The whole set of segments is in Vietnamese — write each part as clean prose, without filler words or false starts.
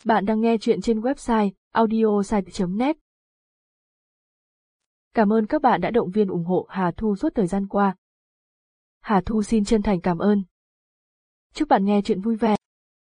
Bạn đang nghe chuyện trên website audiosite.net. Cảm ơn các bạn đã động viên ủng hộ Hà Thu suốt thời gian qua. Hà Thu xin chân thành cảm ơn. Chúc bạn nghe chuyện vui vẻ.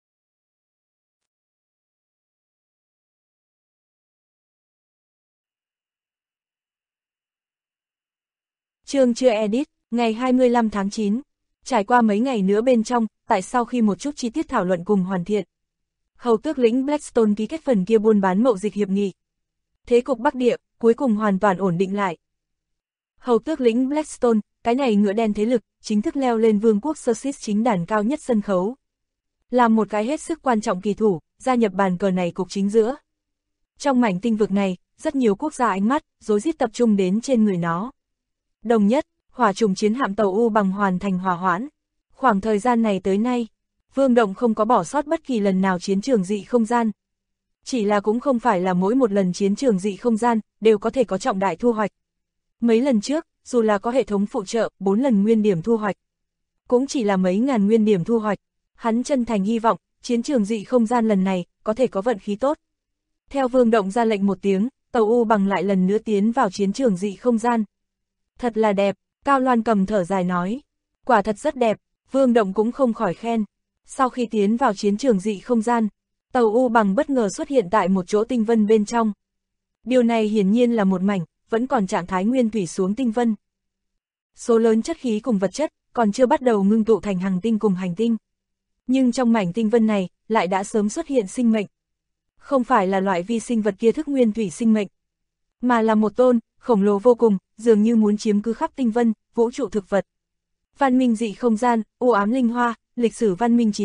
Chương chưa edit, ngày 25 tháng 9. Trải qua mấy ngày nữa bên trong, tại sau khi một chút chi tiết thảo luận cùng hoàn thiện, hầu tước lĩnh Blackstone ký kết phần kia buôn bán mậu dịch hiệp nghị. Thế cục Bắc Địa cuối cùng hoàn toàn ổn định lại. Hầu tước lĩnh Blackstone, cái này ngựa đen thế lực, chính thức leo lên vương quốc Sussex chính đàn cao nhất sân khấu. Làm một cái hết sức quan trọng kỳ thủ, gia nhập bàn cờ này cục chính giữa. Trong mảnh tinh vực này, rất nhiều quốc gia ánh mắt, rối rít tập trung đến trên người nó. Đồng nhất, hỏa trùng chiến hạm tàu U bằng hoàn thành hòa hoãn. Khoảng thời gian này tới nay, Vương Động không có bỏ sót bất kỳ lần nào chiến trường dị không gian. Chỉ là cũng không phải là mỗi một lần chiến trường dị không gian, đều có thể có trọng đại thu hoạch. Mấy lần trước, dù là có hệ thống phụ trợ, 4 lần nguyên điểm thu hoạch, cũng chỉ là mấy ngàn nguyên điểm thu hoạch. Hắn chân thành hy vọng, chiến trường dị không gian lần này, có thể có vận khí tốt. Theo Vương Động ra lệnh một tiếng, tàu U bằng lại lần nữa tiến vào chiến trường dị không gian. Thật là đẹp, Cao Loan cầm thở dài nói. Quả thật rất đẹp, Vương Động cũng không khỏi khen. Sau khi tiến vào chiến trường dị không gian, tàu U bằng bất ngờ xuất hiện tại một chỗ tinh vân bên trong. Điều này hiển nhiên là một mảnh, vẫn còn trạng thái nguyên thủy xuống tinh vân. Số lớn chất khí cùng vật chất, còn chưa bắt đầu ngưng tụ thành hành tinh cùng hành tinh. Nhưng trong mảnh tinh vân này, lại đã sớm xuất hiện sinh mệnh. Không phải là loại vi sinh vật kia thức nguyên thủy sinh mệnh, mà là một tôn, khổng lồ vô cùng, dường như muốn chiếm cứ khắp tinh vân, vũ trụ thực vật. Văn minh dị không gian, u ám linh hoa, lịch sử văn minh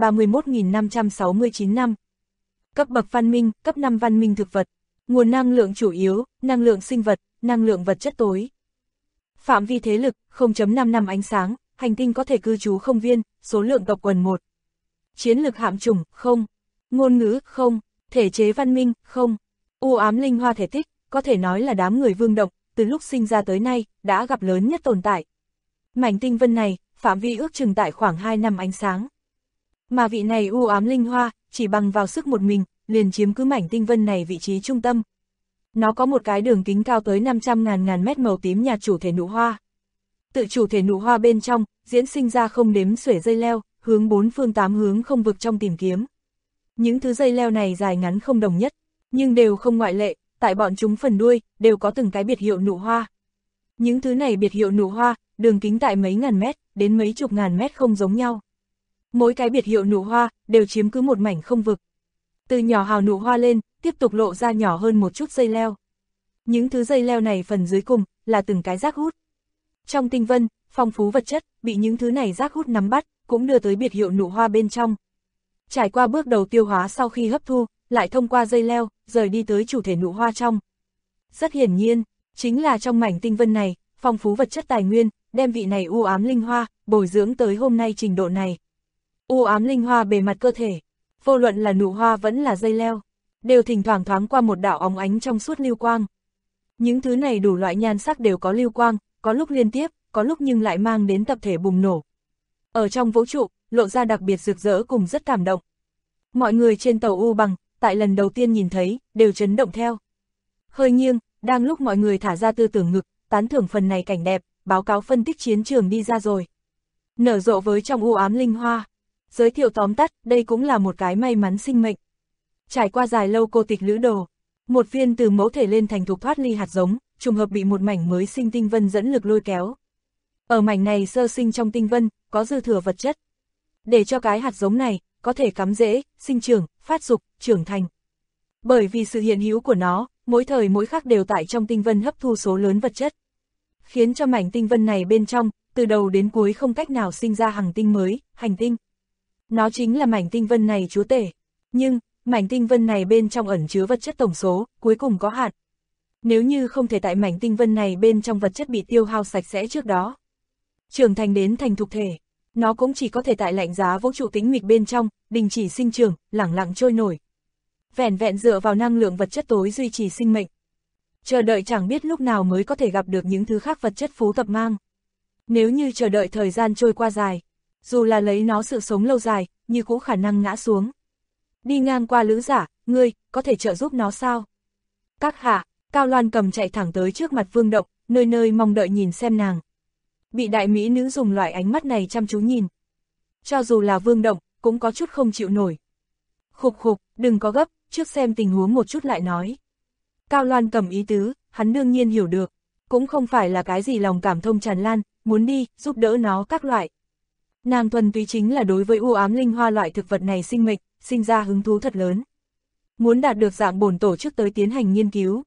931.569 năm. Cấp bậc văn minh, cấp 5 văn minh thực vật. Nguồn năng lượng chủ yếu, năng lượng sinh vật, năng lượng vật chất tối. Phạm vi thế lực, 0.5 năm ánh sáng, hành tinh có thể cư trú không viên, số lượng tộc quần 1. Chiến lực hạm chủng, 0. Ngôn ngữ, 0. Thể chế văn minh, 0. U ám linh hoa thể tích, có thể nói là đám người Vương Động, từ lúc sinh ra tới nay, đã gặp lớn nhất tồn tại. Mảnh tinh vân này, phạm vi ước chừng tại khoảng 2 năm ánh sáng. Mà vị này u ám linh hoa, chỉ bằng vào sức một mình, liền chiếm cứ mảnh tinh vân này vị trí trung tâm. Nó có một cái đường kính cao tới 500.000 mét màu tím nhạt chủ thể nụ hoa. Tự chủ thể nụ hoa bên trong, diễn sinh ra không đếm xuể dây leo, hướng 4 phương 8 hướng không vực trong tìm kiếm. Những thứ dây leo này dài ngắn không đồng nhất, nhưng đều không ngoại lệ, tại bọn chúng phần đuôi, đều có từng cái biệt hiệu nụ hoa. Những thứ này biệt hiệu nụ hoa, đường kính tại mấy ngàn mét, đến mấy chục ngàn mét không giống nhau. Mỗi cái biệt hiệu nụ hoa, đều chiếm cứ một mảnh không vực. Từ nhỏ hào nụ hoa lên, tiếp tục lộ ra nhỏ hơn một chút dây leo. Những thứ dây leo này phần dưới cùng, là từng cái rác hút. Trong tinh vân, phong phú vật chất, bị những thứ này rác hút nắm bắt, cũng đưa tới biệt hiệu nụ hoa bên trong. Trải qua bước đầu tiêu hóa sau khi hấp thu, lại thông qua dây leo, rời đi tới chủ thể nụ hoa trong. Rất hiển nhiên, chính là trong mảnh tinh vân này, phong phú vật chất tài nguyên, đem vị này u ám linh hoa, bồi dưỡng tới hôm nay trình độ này. U ám linh hoa bề mặt cơ thể, vô luận là nụ hoa vẫn là dây leo, đều thỉnh thoảng thoáng qua một đạo óng ánh trong suốt lưu quang. Những thứ này đủ loại nhan sắc đều có lưu quang, có lúc liên tiếp, có lúc nhưng lại mang đến tập thể bùng nổ. Ở trong vũ trụ, lộ ra đặc biệt rực rỡ cùng rất cảm động. Mọi người trên tàu U bằng, tại lần đầu tiên nhìn thấy, đều chấn động theo. Hơi nghiêng, đang lúc mọi người thả ra tư tưởng ngực, tán thưởng phần này cảnh đẹp, báo cáo phân tích chiến trường đi ra rồi. Nở rộ với trong u ám linh hoa. Giới thiệu tóm tắt, đây cũng là một cái may mắn sinh mệnh. Trải qua dài lâu cô tịch lữ đồ, một viên từ mẫu thể lên thành thục thoát ly hạt giống, trùng hợp bị một mảnh mới sinh tinh vân dẫn lực lôi kéo. Ở mảnh này sơ sinh trong tinh vân, có dư thừa vật chất. Để cho cái hạt giống này, có thể cắm rễ, sinh trưởng, phát dục, trưởng thành. Bởi vì sự hiện hữu của nó, mỗi thời mỗi khắc đều tại trong tinh vân hấp thu số lớn vật chất. Khiến cho mảnh tinh vân này bên trong, từ đầu đến cuối không cách nào sinh ra hành tinh mới, hành tinh. Nó chính là mảnh tinh vân này chúa tể. Nhưng, mảnh tinh vân này bên trong ẩn chứa vật chất tổng số, cuối cùng có hạn. Nếu như không thể tại mảnh tinh vân này bên trong vật chất bị tiêu hao sạch sẽ trước đó, trưởng thành đến thành thục thể, nó cũng chỉ có thể tại lạnh giá vũ trụ tĩnh mịch bên trong, đình chỉ sinh trưởng, lẳng lặng trôi nổi. Vẻn vẹn dựa vào năng lượng vật chất tối duy trì sinh mệnh. Chờ đợi chẳng biết lúc nào mới có thể gặp được những thứ khác vật chất phú tập mang. Nếu như chờ đợi thời gian trôi qua dài, dù là lấy nó sự sống lâu dài, như cũng khả năng ngã xuống. Đi ngang qua lữ giả, ngươi, có thể trợ giúp nó sao? Các hạ, Cao Loan Cầm chạy thẳng tới trước mặt Vương Động, nơi nơi mong đợi nhìn xem nàng. Bị đại mỹ nữ dùng loại ánh mắt này chăm chú nhìn. Cho dù là Vương Động, cũng có chút không chịu nổi. Khục khục, đừng có gấp, trước xem tình huống một chút lại nói. Cao Loan Cầm ý tứ, hắn đương nhiên hiểu được. Cũng không phải là cái gì lòng cảm thông tràn lan, muốn đi, giúp đỡ nó các loại. Nàng thuần túy chính là đối với u ám linh hoa loại thực vật này sinh mệnh, sinh ra hứng thú thật lớn. Muốn đạt được dạng bổn tổ chức tới tiến hành nghiên cứu.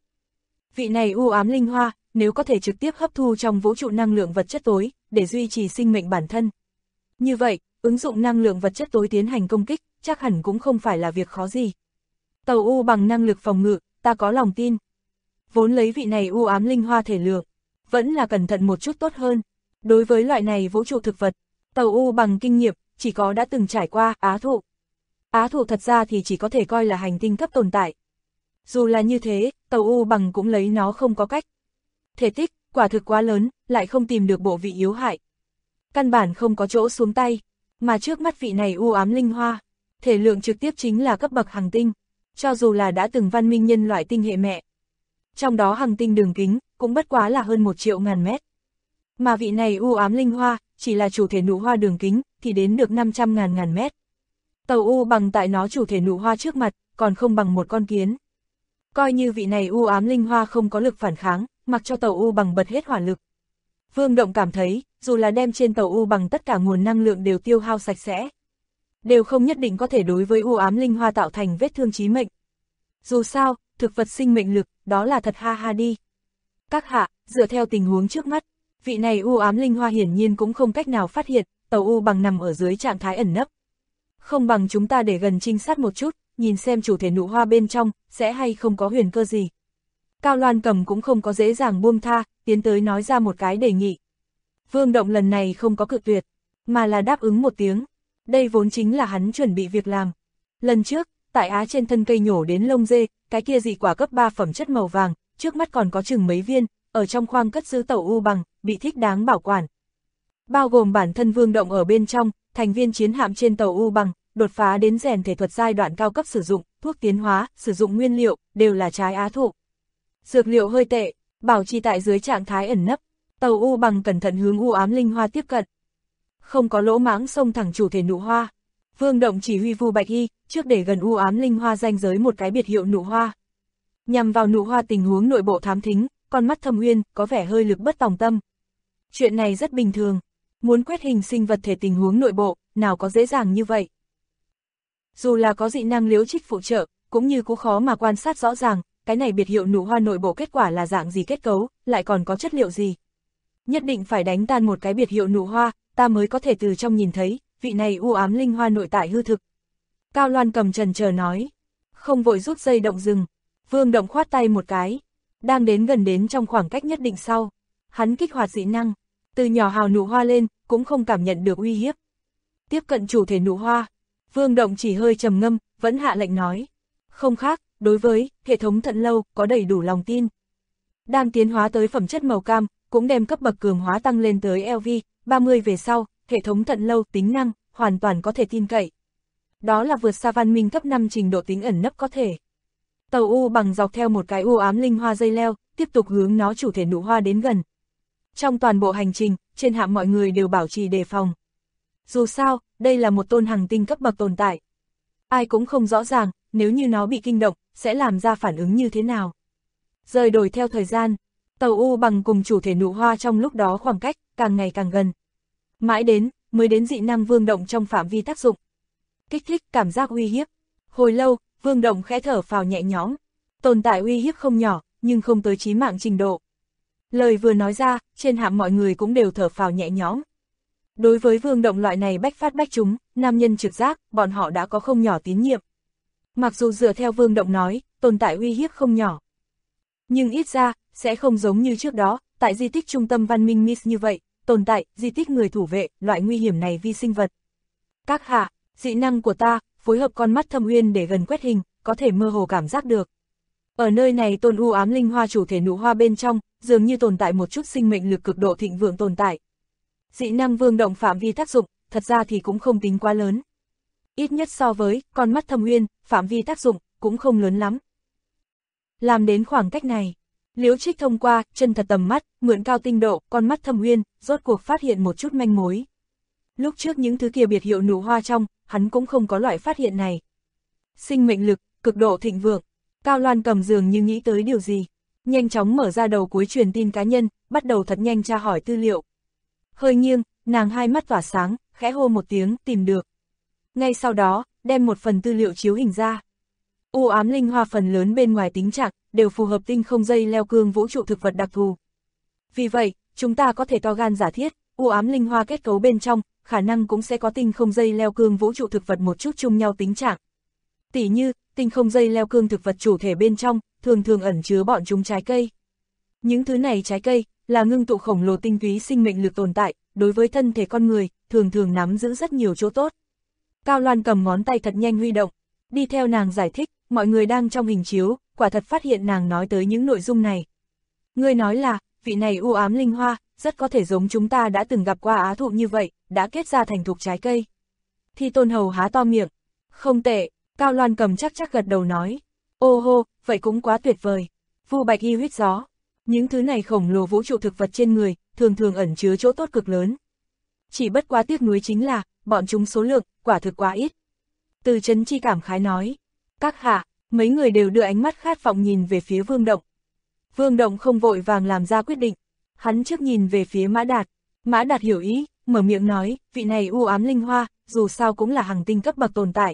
Vị này u ám linh hoa, nếu có thể trực tiếp hấp thu trong vũ trụ năng lượng vật chất tối, để duy trì sinh mệnh bản thân. Như vậy, ứng dụng năng lượng vật chất tối tiến hành công kích, chắc hẳn cũng không phải là việc khó gì. Tàu U bằng năng lực phòng ngự, ta có lòng tin. Vốn lấy vị này u ám linh hoa thể lượng, vẫn là cẩn thận một chút tốt hơn. Đối với loại này vũ trụ thực vật, Tàu U bằng kinh nghiệm, chỉ có đã từng trải qua Á Thụ. Á Thụ thật ra thì chỉ có thể coi là hành tinh cấp tồn tại. Dù là như thế, Tàu U bằng cũng lấy nó không có cách. Thể tích, quả thực quá lớn, lại không tìm được bộ vị yếu hại. Căn bản không có chỗ xuống tay, mà trước mắt vị này u ám linh hoa, thể lượng trực tiếp chính là cấp bậc hành tinh, cho dù là đã từng văn minh nhân loại tinh hệ mẹ. Trong đó hành tinh đường kính, cũng bất quá là hơn 1 triệu ngàn mét. Mà vị này u ám linh hoa, chỉ là chủ thể nụ hoa đường kính, thì đến được 500.000 ngàn mét. Tàu U bằng tại nó chủ thể nụ hoa trước mặt, còn không bằng một con kiến. Coi như vị này u ám linh hoa không có lực phản kháng, mặc cho Tàu U bằng bật hết hỏa lực. Vương Động cảm thấy, dù là đem trên Tàu U bằng tất cả nguồn năng lượng đều tiêu hao sạch sẽ, đều không nhất định có thể đối với u ám linh hoa tạo thành vết thương chí mệnh. Dù sao, thực vật sinh mệnh lực, đó là thật ha ha đi. Các hạ, dựa theo tình huống trước mắt, vị này u ám linh hoa hiển nhiên cũng không cách nào phát hiện, Tàu U bằng nằm ở dưới trạng thái ẩn nấp. Không bằng chúng ta để gần trinh sát một chút, nhìn xem chủ thể nụ hoa bên trong, sẽ hay không có huyền cơ gì. Cao Loan Cầm cũng không có dễ dàng buông tha, tiến tới nói ra một cái đề nghị. Vương Động lần này không có cự tuyệt, mà là đáp ứng một tiếng. Đây vốn chính là hắn chuẩn bị việc làm. Lần trước, tại Á trên thân cây nhổ đến lông dê, cái kia dị quả cấp 3 phẩm chất màu vàng, trước mắt còn có chừng mấy viên, ở trong khoang cất giữ Tàu U bằng, bị thích đáng bảo quản. Bao gồm bản thân Vương Động ở bên trong, thành viên chiến hạm trên Tàu U bằng, đột phá đến rèn thể thuật giai đoạn cao cấp sử dụng, thuốc tiến hóa, sử dụng nguyên liệu, đều là trái Á thụ. Dược liệu hơi tệ, bảo trì tại dưới trạng thái ẩn nấp, Tàu U bằng cẩn thận hướng u ám linh hoa tiếp cận. Không có lỗ mãng xông thẳng chủ thể nụ hoa. Vương Động chỉ huy Vu Bạch Y, trước để gần u ám linh hoa ranh giới một cái biệt hiệu nụ hoa. Nhằm vào nụ hoa tình huống nội bộ thám thính, con mắt Thâm Uyên có vẻ hơi lực bất tòng tâm. Chuyện này rất bình thường, muốn quét hình sinh vật thể tình huống nội bộ, nào có dễ dàng như vậy. Dù là có dị năng liễu trích phụ trợ, cũng như cũng khó mà quan sát rõ ràng, cái này biệt hiệu nụ hoa nội bộ kết quả là dạng gì kết cấu, lại còn có chất liệu gì. Nhất định phải đánh tan một cái biệt hiệu nụ hoa, ta mới có thể từ trong nhìn thấy, vị này u ám linh hoa nội tại hư thực. Cao Loan Cầm chần chờ nói, không vội rút dây động rừng. Vương Động khoát tay một cái, đang đến gần đến trong khoảng cách nhất định sau, hắn kích hoạt dị năng, từ nhỏ hào nụ hoa lên, cũng không cảm nhận được uy hiếp. Tiếp cận chủ thể nụ hoa, Vương Động chỉ hơi trầm ngâm, vẫn hạ lệnh nói, không khác, đối với hệ thống thận lâu có đầy đủ lòng tin. Đang tiến hóa tới phẩm chất màu cam, cũng đem cấp bậc cường hóa tăng lên tới LV30 về sau, hệ thống thận lâu tính năng hoàn toàn có thể tin cậy. Đó là vượt xa văn minh cấp 5 trình độ tính ẩn nấp có thể. Tàu U bằng dọc theo một cái u ám linh hoa dây leo, tiếp tục hướng nó chủ thể nụ hoa đến gần. Trong toàn bộ hành trình, trên hạm mọi người đều bảo trì đề phòng. Dù sao, đây là một tôn hành tinh cấp bậc tồn tại. Ai cũng không rõ ràng, nếu như nó bị kinh động, sẽ làm ra phản ứng như thế nào. Rời đổi theo thời gian, Tàu U bằng cùng chủ thể nụ hoa trong lúc đó khoảng cách, càng ngày càng gần. Mãi đến, mới đến dị năng Vương Động trong phạm vi tác dụng. Kích thích cảm giác uy hiếp. Hồi lâu, Vương Động khẽ thở phào nhẹ nhõm. Tồn tại uy hiếp không nhỏ, nhưng không tới chí mạng trình độ. Lời vừa nói ra, trên hạm mọi người cũng đều thở phào nhẹ nhõm. Đối với Vương Động loại này bách phát bách trúng, nam nhân trực giác, bọn họ đã có không nhỏ tín nhiệm. Mặc dù dựa theo Vương Động nói, tồn tại uy hiếp không nhỏ. Nhưng ít ra, sẽ không giống như trước đó, tại di tích trung tâm văn minh Miss như vậy, tồn tại, di tích người thủ vệ, loại nguy hiểm này vi sinh vật. Các hạ, dị năng của ta, phối hợp con mắt Thâm Uyên để gần quét hình, có thể mơ hồ cảm giác được. Ở nơi này tôn u ám linh hoa chủ thể nụ hoa bên trong, dường như tồn tại một chút sinh mệnh lực cực độ thịnh vượng tồn tại. Dị năng Vương Động phạm vi tác dụng, thật ra thì cũng không tính quá lớn. ít nhất so với con mắt Thâm Uyên, phạm vi tác dụng cũng không lớn lắm. Làm đến khoảng cách này, Liễu Trích thông qua chân thật tầm mắt, mượn cao tinh độ, con mắt Thâm Uyên, rốt cuộc phát hiện một chút manh mối. Lúc trước những thứ kia biệt hiệu nụ hoa trong, hắn cũng không có loại phát hiện này. Sinh mệnh lực, cực độ thịnh vượng. Cao Loan Cầm dường như nghĩ tới điều gì, nhanh chóng mở ra đầu cuối truyền tin cá nhân, bắt đầu thật nhanh tra hỏi tư liệu. Hơi nghiêng, nàng hai mắt tỏa sáng, khẽ hô một tiếng, tìm được. Ngay sau đó, đem một phần tư liệu chiếu hình ra. U ám linh hoa phần lớn bên ngoài tính trạng, đều phù hợp tinh không dây leo cương vũ trụ thực vật đặc thù. Vì vậy, chúng ta có thể to gan giả thiết, u ám linh hoa kết cấu bên trong, khả năng cũng sẽ có tinh không dây leo cương vũ trụ thực vật một chút chung nhau tính trạng. Tỉ như, tinh không dây leo cương thực vật chủ thể bên trong, thường thường ẩn chứa bọn chúng trái cây. Những thứ này trái cây, là ngưng tụ khổng lồ tinh túy sinh mệnh lực tồn tại, đối với thân thể con người, thường thường nắm giữ rất nhiều chỗ tốt. Cao Loan Cầm ngón tay thật nhanh huy động, đi theo nàng giải thích, mọi người đang trong hình chiếu, quả thật phát hiện nàng nói tới những nội dung này. Ngươi nói là, vị này u ám linh hoa, rất có thể giống chúng ta đã từng gặp qua á thụ như vậy, đã kết ra thành thục trái cây. Thi Tôn Hầu há to miệng, không tệ, Cao Loan Cầm chắc gật đầu nói, ô hô, vậy cũng quá tuyệt vời. Vu bạch y huyết gió, những thứ này khổng lồ vũ trụ thực vật trên người, thường thường ẩn chứa chỗ tốt cực lớn. Chỉ bất quá tiếc nuối chính là, bọn chúng số lượng, quả thực quá ít. Từ Chấn Chi cảm khái nói, các hạ, mấy người đều đưa ánh mắt khát vọng nhìn về phía Vương Động. Vương Động không vội vàng làm ra quyết định, hắn trước nhìn về phía Mã Đạt. Mã Đạt hiểu ý, mở miệng nói, vị này u ám linh hoa, dù sao cũng là hàng tinh cấp bậc tồn tại.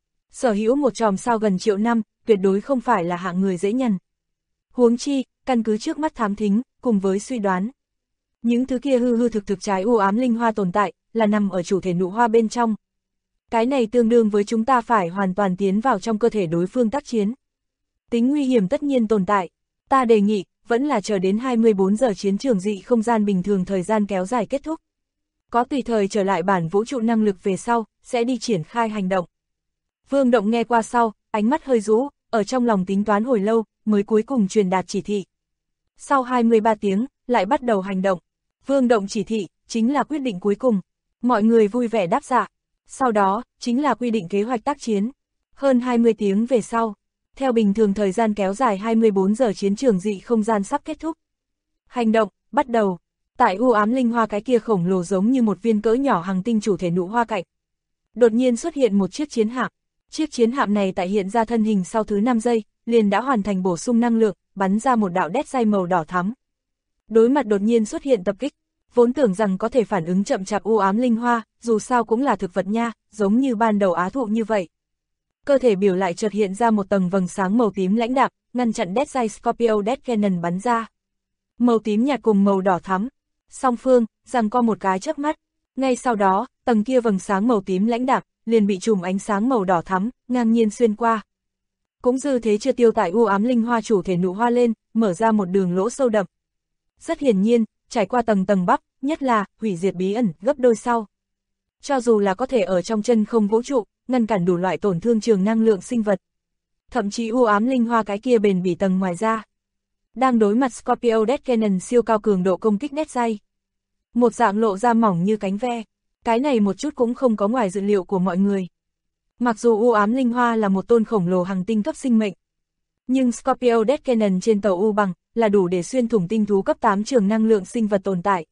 Sở hữu một chòm sao gần triệu năm, tuyệt đối không phải là hạng người dễ nhằn. Huống chi, căn cứ trước mắt thám thính, cùng với suy đoán. Những thứ kia hư hư thực trái u ám linh hoa tồn tại, là nằm ở chủ thể nụ hoa bên trong. Cái này tương đương với chúng ta phải hoàn toàn tiến vào trong cơ thể đối phương tác chiến. Tính nguy hiểm tất nhiên tồn tại. Ta đề nghị, vẫn là chờ đến 24 giờ chiến trường dị không gian bình thường thời gian kéo dài kết thúc. Có tùy thời trở lại bản vũ trụ năng lực về sau, sẽ đi triển khai hành động. Vương Động nghe qua sau, ánh mắt hơi rũ, ở trong lòng tính toán hồi lâu, mới cuối cùng truyền đạt chỉ thị. Sau 23 tiếng, lại bắt đầu hành động. Vương Động chỉ thị, chính là quyết định cuối cùng. Mọi người vui vẻ đáp dạ. Sau đó, chính là quy định kế hoạch tác chiến. Hơn 20 tiếng về sau, theo bình thường thời gian kéo dài 24 giờ chiến trường dị không gian sắp kết thúc. Hành động, bắt đầu. Tại u ám linh hoa cái kia khổng lồ giống như một viên cỡ nhỏ hành tinh chủ thể nụ hoa cạnh. Đột nhiên xuất hiện một chiếc chiến hạm. Chiếc chiến hạm này tại hiện ra thân hình sau thứ 5 giây, liền đã hoàn thành bổ sung năng lượng, bắn ra một đạo đét dây màu đỏ thắm. Đối mặt đột nhiên xuất hiện tập kích, vốn tưởng rằng có thể phản ứng chậm chạp u ám linh hoa, dù sao cũng là thực vật nha, giống như ban đầu á thụ như vậy. Cơ thể biểu lại chợt hiện ra một tầng vầng sáng màu tím lãnh đạm, ngăn chặn đét dây Scorpio Death Cannon bắn ra. Màu tím nhạt cùng màu đỏ thắm, song phương, giằng co một cái chớp mắt. Ngay sau đó, tầng kia vầng sáng màu tím lãnh đạm liền bị chùm ánh sáng màu đỏ thắm, ngang nhiên xuyên qua. Cũng dư thế chưa tiêu tại u ám linh hoa chủ thể nụ hoa lên, mở ra một đường lỗ sâu đậm. Rất hiển nhiên, trải qua tầng bắp, nhất là hủy diệt bí ẩn gấp đôi sau. Cho dù là có thể ở trong chân không vũ trụ, ngăn cản đủ loại tổn thương trường năng lượng sinh vật. Thậm chí u ám linh hoa cái kia bền bỉ tầng ngoài ra. Đang đối mặt Scorpio Death Cannon siêu cao cường độ công kích đét dây. Một dạng lộ ra mỏng như cánh ve. Cái này một chút cũng không có ngoài dự liệu của mọi người. Mặc dù u ám linh hoa là một tôn khổng lồ hành tinh cấp sinh mệnh, nhưng Scorpio Death Cannon trên tàu U bằng là đủ để xuyên thủng tinh thú cấp 8 trường năng lượng sinh vật tồn tại.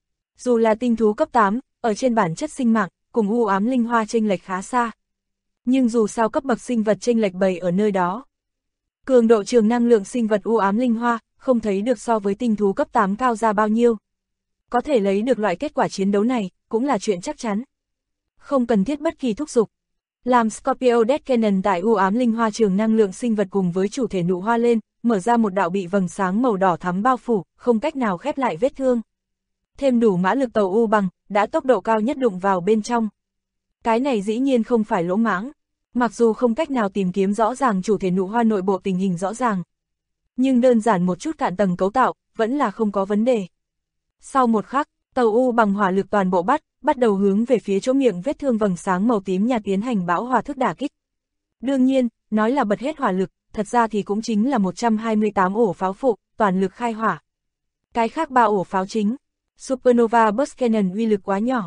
Dù là tinh thú cấp 8, ở trên bản chất sinh mạng, cùng u ám linh hoa chênh lệch khá xa. Nhưng dù sao cấp bậc sinh vật chênh lệch bày ở nơi đó. Cường độ trường năng lượng sinh vật u ám linh hoa, không thấy được so với tinh thú cấp 8 cao ra bao nhiêu. Có thể lấy được loại kết quả chiến đấu này, cũng là chuyện chắc chắn. Không cần thiết bất kỳ thúc giục. Làm Scorpio Death Cannon tại u ám linh hoa trường năng lượng sinh vật cùng với chủ thể nụ hoa lên, mở ra một đạo bị vầng sáng màu đỏ thắm bao phủ, không cách nào khép lại vết thương. Thêm đủ mã lực tàu U bằng, đã tốc độ cao nhất đụng vào bên trong. Cái này dĩ nhiên không phải lỗ mãng. Mặc dù không cách nào tìm kiếm rõ ràng chủ thể nụ hoa nội bộ tình hình rõ ràng, nhưng đơn giản một chút cạn tầng cấu tạo, vẫn là không có vấn đề. Sau một khắc, tàu U bằng hỏa lực toàn bộ bắt đầu hướng về phía chỗ miệng vết thương vầng sáng màu tím nhạt tiến hành bão hòa thức đả kích. Đương nhiên, nói là bật hết hỏa lực, thật ra thì cũng chính là 128 ổ pháo phụ, toàn lực khai hỏa. Cái khác 3 ổ pháo chính, Supernova Burst Cannon uy lực quá nhỏ.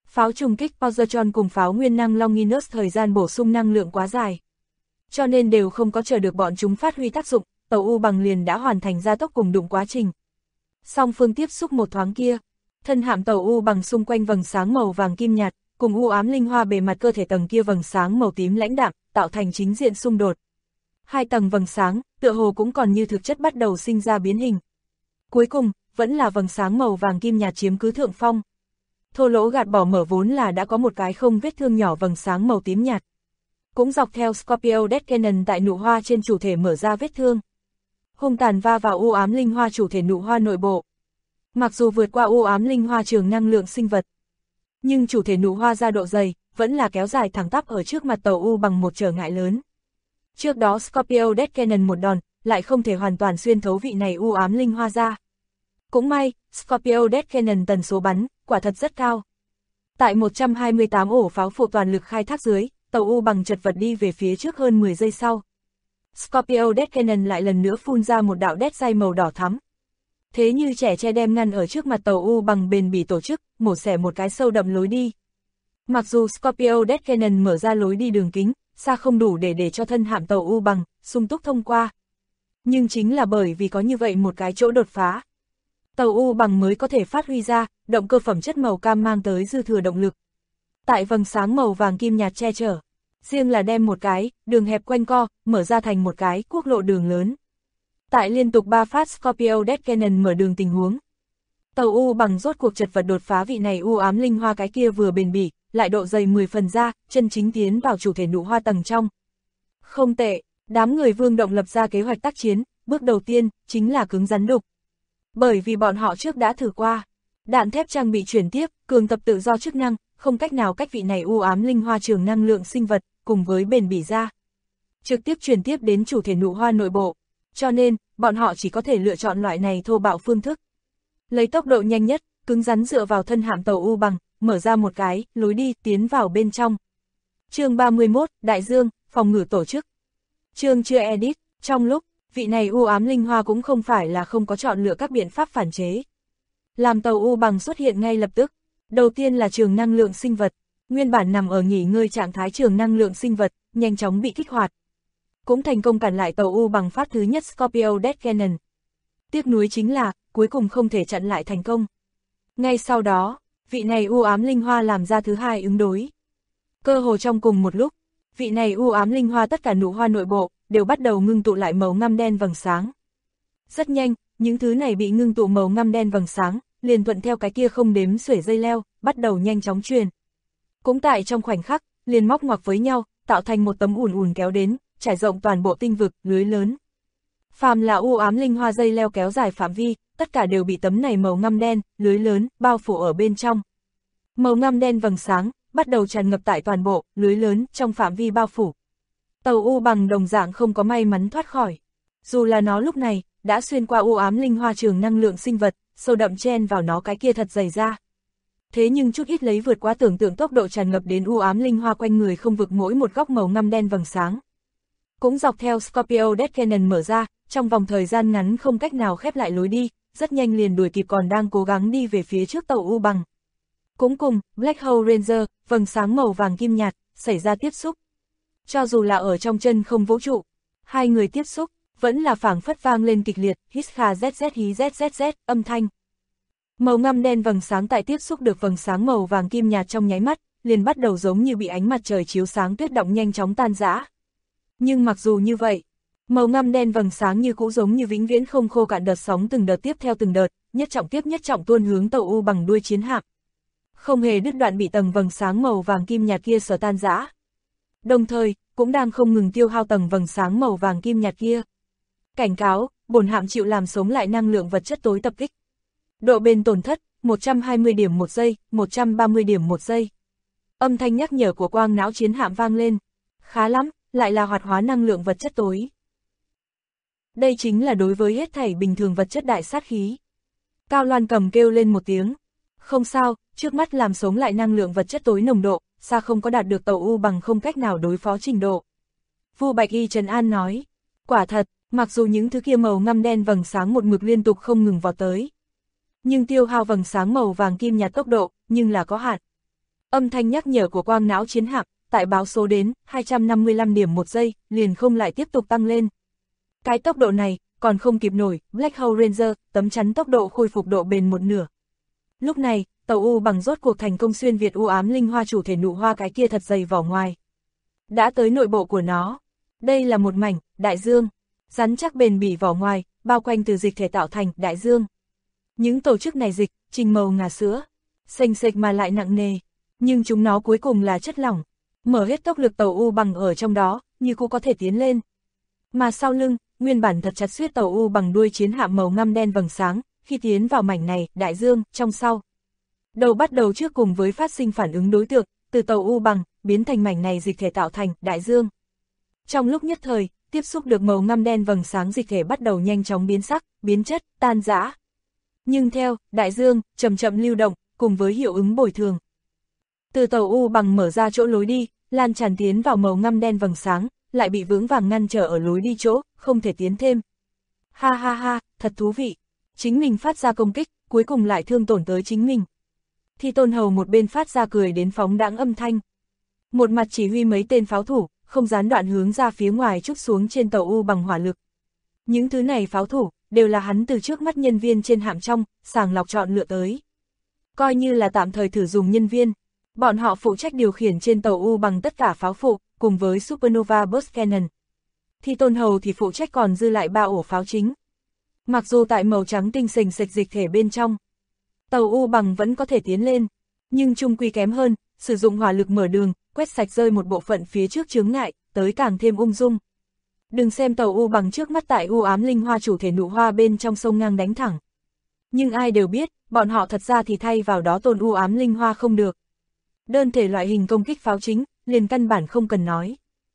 Pháo trùng kích Positron cùng pháo nguyên năng Longinus thời gian bổ sung năng lượng quá dài. Cho nên đều không có chờ được bọn chúng phát huy tác dụng, tàu U bằng liền đã hoàn thành gia tốc cùng đụng quá trình. Song phương tiếp xúc một thoáng kia, thân hạm tàu U bằng xung quanh vầng sáng màu vàng kim nhạt, cùng u ám linh hoa bề mặt cơ thể tầng kia vầng sáng màu tím lãnh đạm, tạo thành chính diện xung đột. Hai tầng vầng sáng, tựa hồ cũng còn như thực chất bắt đầu sinh ra biến hình. Cuối cùng, vẫn là vầng sáng màu vàng kim nhạt chiếm cứ thượng phong. Thô lỗ gạt bỏ mở vốn là đã có một cái không vết thương nhỏ vầng sáng màu tím nhạt. Cũng dọc theo Scorpio Death Cannon tại nụ hoa trên chủ thể mở ra vết thương. Hung tàn va vào u ám linh hoa chủ thể nụ hoa nội bộ. Mặc dù vượt qua u ám linh hoa trường năng lượng sinh vật, nhưng chủ thể nụ hoa ra độ dày, vẫn là kéo dài thẳng tắp ở trước mặt tàu U bằng một trở ngại lớn. Trước đó Scorpio Death Cannon một đòn, lại không thể hoàn toàn xuyên thấu vị này u ám linh hoa ra. Cũng may, Scorpio Death Cannon tần số bắn, quả thật rất cao. Tại 128 ổ pháo phụ toàn lực khai thác dưới, tàu U bằng chật vật đi về phía trước hơn 10 giây sau. Scorpio Death Cannon lại lần nữa phun ra một đạo đét ray màu đỏ thắm. Thế như trẻ tre đem ngăn ở trước mặt tàu U bằng bền bỉ tổ chức, mổ xẻ một cái sâu đậm lối đi. Mặc dù Scorpio Death Cannon mở ra lối đi đường kính, xa không đủ để cho thân hạm tàu U bằng sung túc thông qua. Nhưng chính là bởi vì có như vậy một cái chỗ đột phá, tàu U bằng mới có thể phát huy ra động cơ phẩm chất màu cam mang tới dư thừa động lực. Tại vầng sáng màu vàng kim nhạt che chở, riêng là đem một cái đường hẹp quanh co, mở ra thành một cái quốc lộ đường lớn. Tại liên tục 3 phát Scorpio Death Cannon mở đường tình huống, tàu U bằng rốt cuộc chật vật đột phá vị này u ám linh hoa cái kia vừa bền bỉ, lại độ dày 10 phần ra, chân chính tiến vào chủ thể nụ hoa tầng trong. Không tệ, đám người Vương Động lập ra kế hoạch tác chiến, bước đầu tiên chính là cứng rắn đục. Bởi vì bọn họ trước đã thử qua, đạn thép trang bị chuyển tiếp, cường tập tự do chức năng, không cách nào cách vị này u ám linh hoa trường năng lượng sinh vật, cùng với bền bỉ ra, trực tiếp truyền tiếp đến chủ thể nụ hoa nội bộ. Cho nên, bọn họ chỉ có thể lựa chọn loại này thô bạo phương thức. Lấy tốc độ nhanh nhất, cứng rắn dựa vào thân hạm tàu U bằng, mở ra một cái lối đi tiến vào bên trong. Chương 31, Đại Dương, phòng ngự tổ chức. Chương chưa edit, trong lúc, vị này u ám linh hoa cũng không phải là không có chọn lựa các biện pháp phản chế. Làm tàu U bằng xuất hiện ngay lập tức. Đầu tiên là trường năng lượng sinh vật, nguyên bản nằm ở nghỉ ngơi trạng thái trường năng lượng sinh vật, nhanh chóng bị kích hoạt. Cũng thành công cản lại tàu U bằng phát thứ nhất Scorpio Death Cannon. Tiếc nuối chính là, cuối cùng không thể chặn lại thành công. Ngay sau đó, vị này u ám linh hoa làm ra thứ hai ứng đối. Cơ hồ trong cùng một lúc, vị này u ám linh hoa tất cả nụ hoa nội bộ, đều bắt đầu ngưng tụ lại màu ngăm đen vầng sáng. Rất nhanh, những thứ này bị ngưng tụ màu ngăm đen vầng sáng, liền thuận theo cái kia không đếm xuể dây leo, bắt đầu nhanh chóng truyền. Cũng tại trong khoảnh khắc, liền móc ngoặc với nhau, tạo thành một tấm ùn ùn kéo đến, trải rộng toàn bộ tinh vực, lưới lớn. Phàm là u ám linh hoa dây leo kéo dài phạm vi, tất cả đều bị tấm này màu ngăm đen, lưới lớn, bao phủ ở bên trong. Màu ngăm đen vầng sáng, bắt đầu tràn ngập tại toàn bộ, lưới lớn, trong phạm vi bao phủ. Tàu U bằng đồng dạng không có may mắn thoát khỏi. Dù là nó lúc này, đã xuyên qua u ám linh hoa trường năng lượng sinh vật, sâu đậm chen vào nó cái kia thật dày ra. Thế nhưng chút ít lấy vượt quá tưởng tượng tốc độ tràn ngập đến u ám linh hoa quanh người không vực mỗi một góc màu ngăm đen vầng sáng. Cũng dọc theo Scorpio Death Cannon mở ra, trong vòng thời gian ngắn không cách nào khép lại lối đi, rất nhanh liền đuổi kịp còn đang cố gắng đi về phía trước tàu U bằng. Cũng cùng, Black Hole Ranger, vầng sáng màu vàng kim nhạt, xảy ra tiếp xúc. Cho dù là ở trong chân không vũ trụ, hai người tiếp xúc, vẫn là phảng phất vang lên kịch liệt, hít kha zz hí zzz, âm thanh. Màu ngăm đen vầng sáng tại tiếp xúc được vầng sáng màu vàng kim nhạt trong nháy mắt, liền bắt đầu giống như bị ánh mặt trời chiếu sáng tuyết động nhanh chóng tan rã. Nhưng mặc dù như vậy, màu ngăm đen vầng sáng như cũ giống như vĩnh viễn không khô cạn, đợt sóng từng đợt tiếp theo từng đợt, nhất trọng tiếp nhất trọng tuôn hướng tàu U bằng đuôi chiến hạm. Không hề đứt đoạn bị tầng vầng sáng màu vàng kim nhạt kia sở tan rã. Đồng thời, cũng đang không ngừng tiêu hao tầng vầng sáng màu vàng kim nhạt kia. Cảnh cáo, bổn hạm chịu làm sống lại năng lượng vật chất tối tập kích. Độ bền tổn thất, 120 điểm một giây, 130 điểm một giây. Âm thanh nhắc nhở của quang não chiến hạm vang lên. Khá lắm, lại là hoạt hóa năng lượng vật chất tối. Đây chính là đối với hết thảy bình thường vật chất đại sát khí. Cao Loan Cầm kêu lên một tiếng. Không sao, trước mắt làm sống lại năng lượng vật chất tối nồng độ, xa không có đạt được tàu U bằng không cách nào đối phó trình độ. Vu Bạch Y trấn an nói. Quả thật, mặc dù những thứ kia màu ngăm đen vầng sáng một mực liên tục không ngừng vọt tới, nhưng tiêu hao vầng sáng màu vàng kim nhạt tốc độ, nhưng là có hạn. Âm thanh nhắc nhở của quang não chiến hạm, tại báo số đến 255 điểm một giây, liền không lại tiếp tục tăng lên. Cái tốc độ này, còn không kịp nổi, Black Hole Ranger, tấm chắn tốc độ khôi phục độ bền một nửa. Lúc này, tàu U bằng rốt cuộc thành công xuyên việt u ám linh hoa chủ thể nụ hoa cái kia thật dày vỏ ngoài. Đã tới nội bộ của nó. Đây là một mảnh, đại dương. Rắn chắc bền bỉ vỏ ngoài, bao quanh từ dịch thể tạo thành đại dương. Những tổ chức này dịch, trình màu ngà sữa, xanh xệch mà lại nặng nề. Nhưng chúng nó cuối cùng là chất lỏng. Mở hết tốc lực tàu U bằng ở trong đó, như cũng có thể tiến lên. Mà sau lưng, nguyên bản thật chặt suýt tàu U bằng đuôi chiến hạm màu ngăm đen vầng sáng, khi tiến vào mảnh này, đại dương, trong sau. Đầu bắt đầu trước cùng với phát sinh phản ứng đối tượng, từ tàu U bằng, biến thành mảnh này dịch thể tạo thành, đại dương. Trong lúc nhất thời, tiếp xúc được màu ngăm đen vầng sáng dịch thể bắt đầu nhanh chóng biến sắc, biến chất, tan rã. Nhưng theo, đại dương, chậm chậm lưu động, cùng với hiệu ứng bồi thường. Từ tàu U bằng mở ra chỗ lối đi, lan tràn tiến vào màu ngăm đen vầng sáng, lại bị vững vàng ngăn trở ở lối đi chỗ, không thể tiến thêm. Ha ha ha, thật thú vị. Chính mình phát ra công kích, cuối cùng lại thương tổn tới chính mình. Thi Tôn Hầu một bên phát ra cười đến phóng đãng âm thanh. Một mặt chỉ huy mấy tên pháo thủ, không gián đoạn hướng ra phía ngoài trút xuống trên tàu U bằng hỏa lực. Những thứ này pháo thủ, đều là hắn từ trước mắt nhân viên trên hạm trong, sàng lọc chọn lựa tới. Coi như là tạm thời thử dùng nhân viên. Bọn họ phụ trách điều khiển trên tàu U bằng tất cả pháo phụ, cùng với Supernova Burst Cannon. Thi Tôn Hầu thì phụ trách còn dư lại 3 ổ pháo chính. Mặc dù tại màu trắng tinh sình sạch dịch thể bên trong, tàu U bằng vẫn có thể tiến lên, nhưng chung quy kém hơn, sử dụng hỏa lực mở đường, quét sạch rơi một bộ phận phía trước chướng ngại, tới càng thêm ung dung. Đừng xem tàu U bằng trước mắt tại u ám linh hoa chủ thể nụ hoa bên trong sông ngang đánh thẳng. Nhưng ai đều biết, bọn họ thật ra thì thay vào đó tồn u ám linh hoa không được. Đơn thể loại hình công kích pháo chính, liền căn bản không cần nói.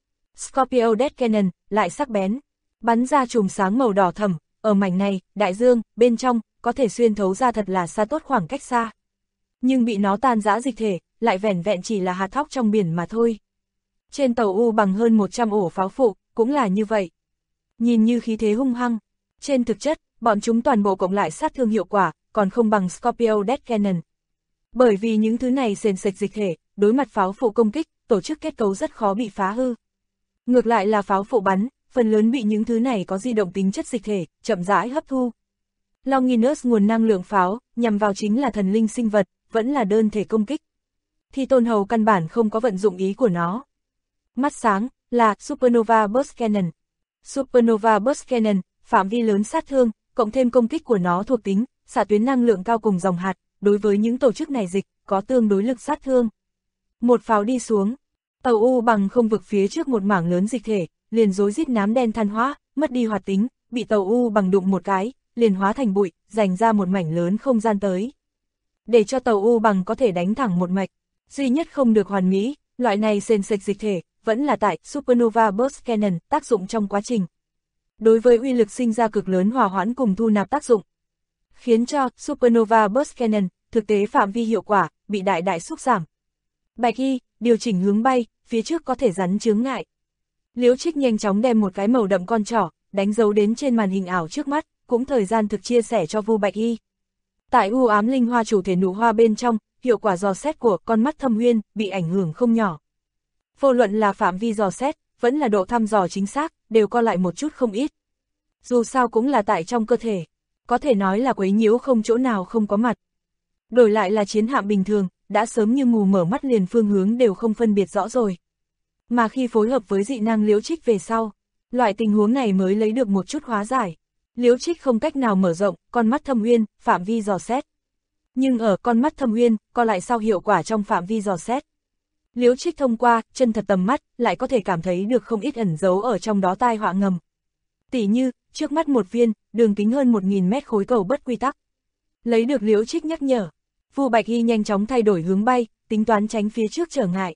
Scorpio Death Cannon, lại sắc bén, bắn ra chùm sáng màu đỏ thẫm, ở mảnh này, đại dương, bên trong, có thể xuyên thấu ra thật là xa tốt khoảng cách xa. Nhưng bị nó tan rã dịch thể, lại vẻn vẹn chỉ là hạt thóc trong biển mà thôi. Trên tàu U bằng hơn 100 ổ pháo phụ, cũng là như vậy. Nhìn như khí thế hung hăng, trên thực chất, bọn chúng toàn bộ cộng lại sát thương hiệu quả, còn không bằng Scorpio Death Cannon. Bởi vì những thứ này sền sệt dịch thể, đối mặt pháo phụ công kích, tổ chức kết cấu rất khó bị phá hư. Ngược lại là pháo phụ bắn, phần lớn bị những thứ này có di động tính chất dịch thể, chậm rãi hấp thu. Longinus nguồn năng lượng pháo, nhằm vào chính là thần linh sinh vật, vẫn là đơn thể công kích. Thi Tôn Hầu căn bản không có vận dụng ý của nó. Mắt sáng, là Supernova Burst Cannon. Supernova Burst Cannon, phạm vi lớn sát thương, cộng thêm công kích của nó thuộc tính, xạ tuyến năng lượng cao cùng dòng hạt, đối với những tổ chức này dịch, có tương đối lực sát thương. Một pháo đi xuống, tàu U bằng không vực phía trước một mảng lớn dịch thể, liền rối rít nám đen than hóa, mất đi hoạt tính, bị tàu U bằng đụng một cái, liền hóa thành bụi, dành ra một mảnh lớn không gian tới. Để cho tàu U bằng có thể đánh thẳng một mạch, duy nhất không được hoàn mỹ, loại này sền sệt dịch thể, vẫn là tại Supernova Burst Cannon tác dụng trong quá trình. Đối với uy lực sinh ra cực lớn hòa hoãn cùng thu nạp tác dụng, khiến cho Supernova Burst Cannon, thực tế phạm vi hiệu quả, bị đại đại xúc giảm. Bạch Y, điều chỉnh hướng bay, phía trước có thể rắn chướng ngại. Liễu Trích nhanh chóng đem một cái màu đậm con trỏ, đánh dấu đến trên màn hình ảo trước mắt, cũng thời gian thực chia sẻ cho Vu Bạch Y. Tại u ám linh hoa chủ thể nụ hoa bên trong, hiệu quả dò xét của con mắt Thâm Uyên bị ảnh hưởng không nhỏ. Vô luận là phạm vi dò xét, vẫn là độ thăm dò chính xác, đều co lại một chút không ít. Dù sao cũng là tại trong cơ thể, có thể nói là quấy nhiễu không chỗ nào không có mặt. Đổi lại là chiến hạm bình thường, đã sớm như mù mở mắt liền phương hướng đều không phân biệt rõ rồi. Mà khi phối hợp với dị năng Liễu Trích về sau, loại tình huống này mới lấy được một chút hóa giải. Liễu Trích không cách nào mở rộng con mắt Thâm Uyên, phạm vi dò xét. Nhưng ở con mắt Thâm Uyên, co lại sau hiệu quả trong phạm vi dò xét. Liễu Trích thông qua chân thật tầm mắt, lại có thể cảm thấy được không ít ẩn giấu ở trong đó tai họa ngầm. Tỉ như, trước mắt một viên, đường kính hơn 1000 mét khối cầu bất quy tắc. Lấy được Liễu Trích nhắc nhở, Vu Bạch Y nhanh chóng thay đổi hướng bay, tính toán tránh phía trước trở ngại.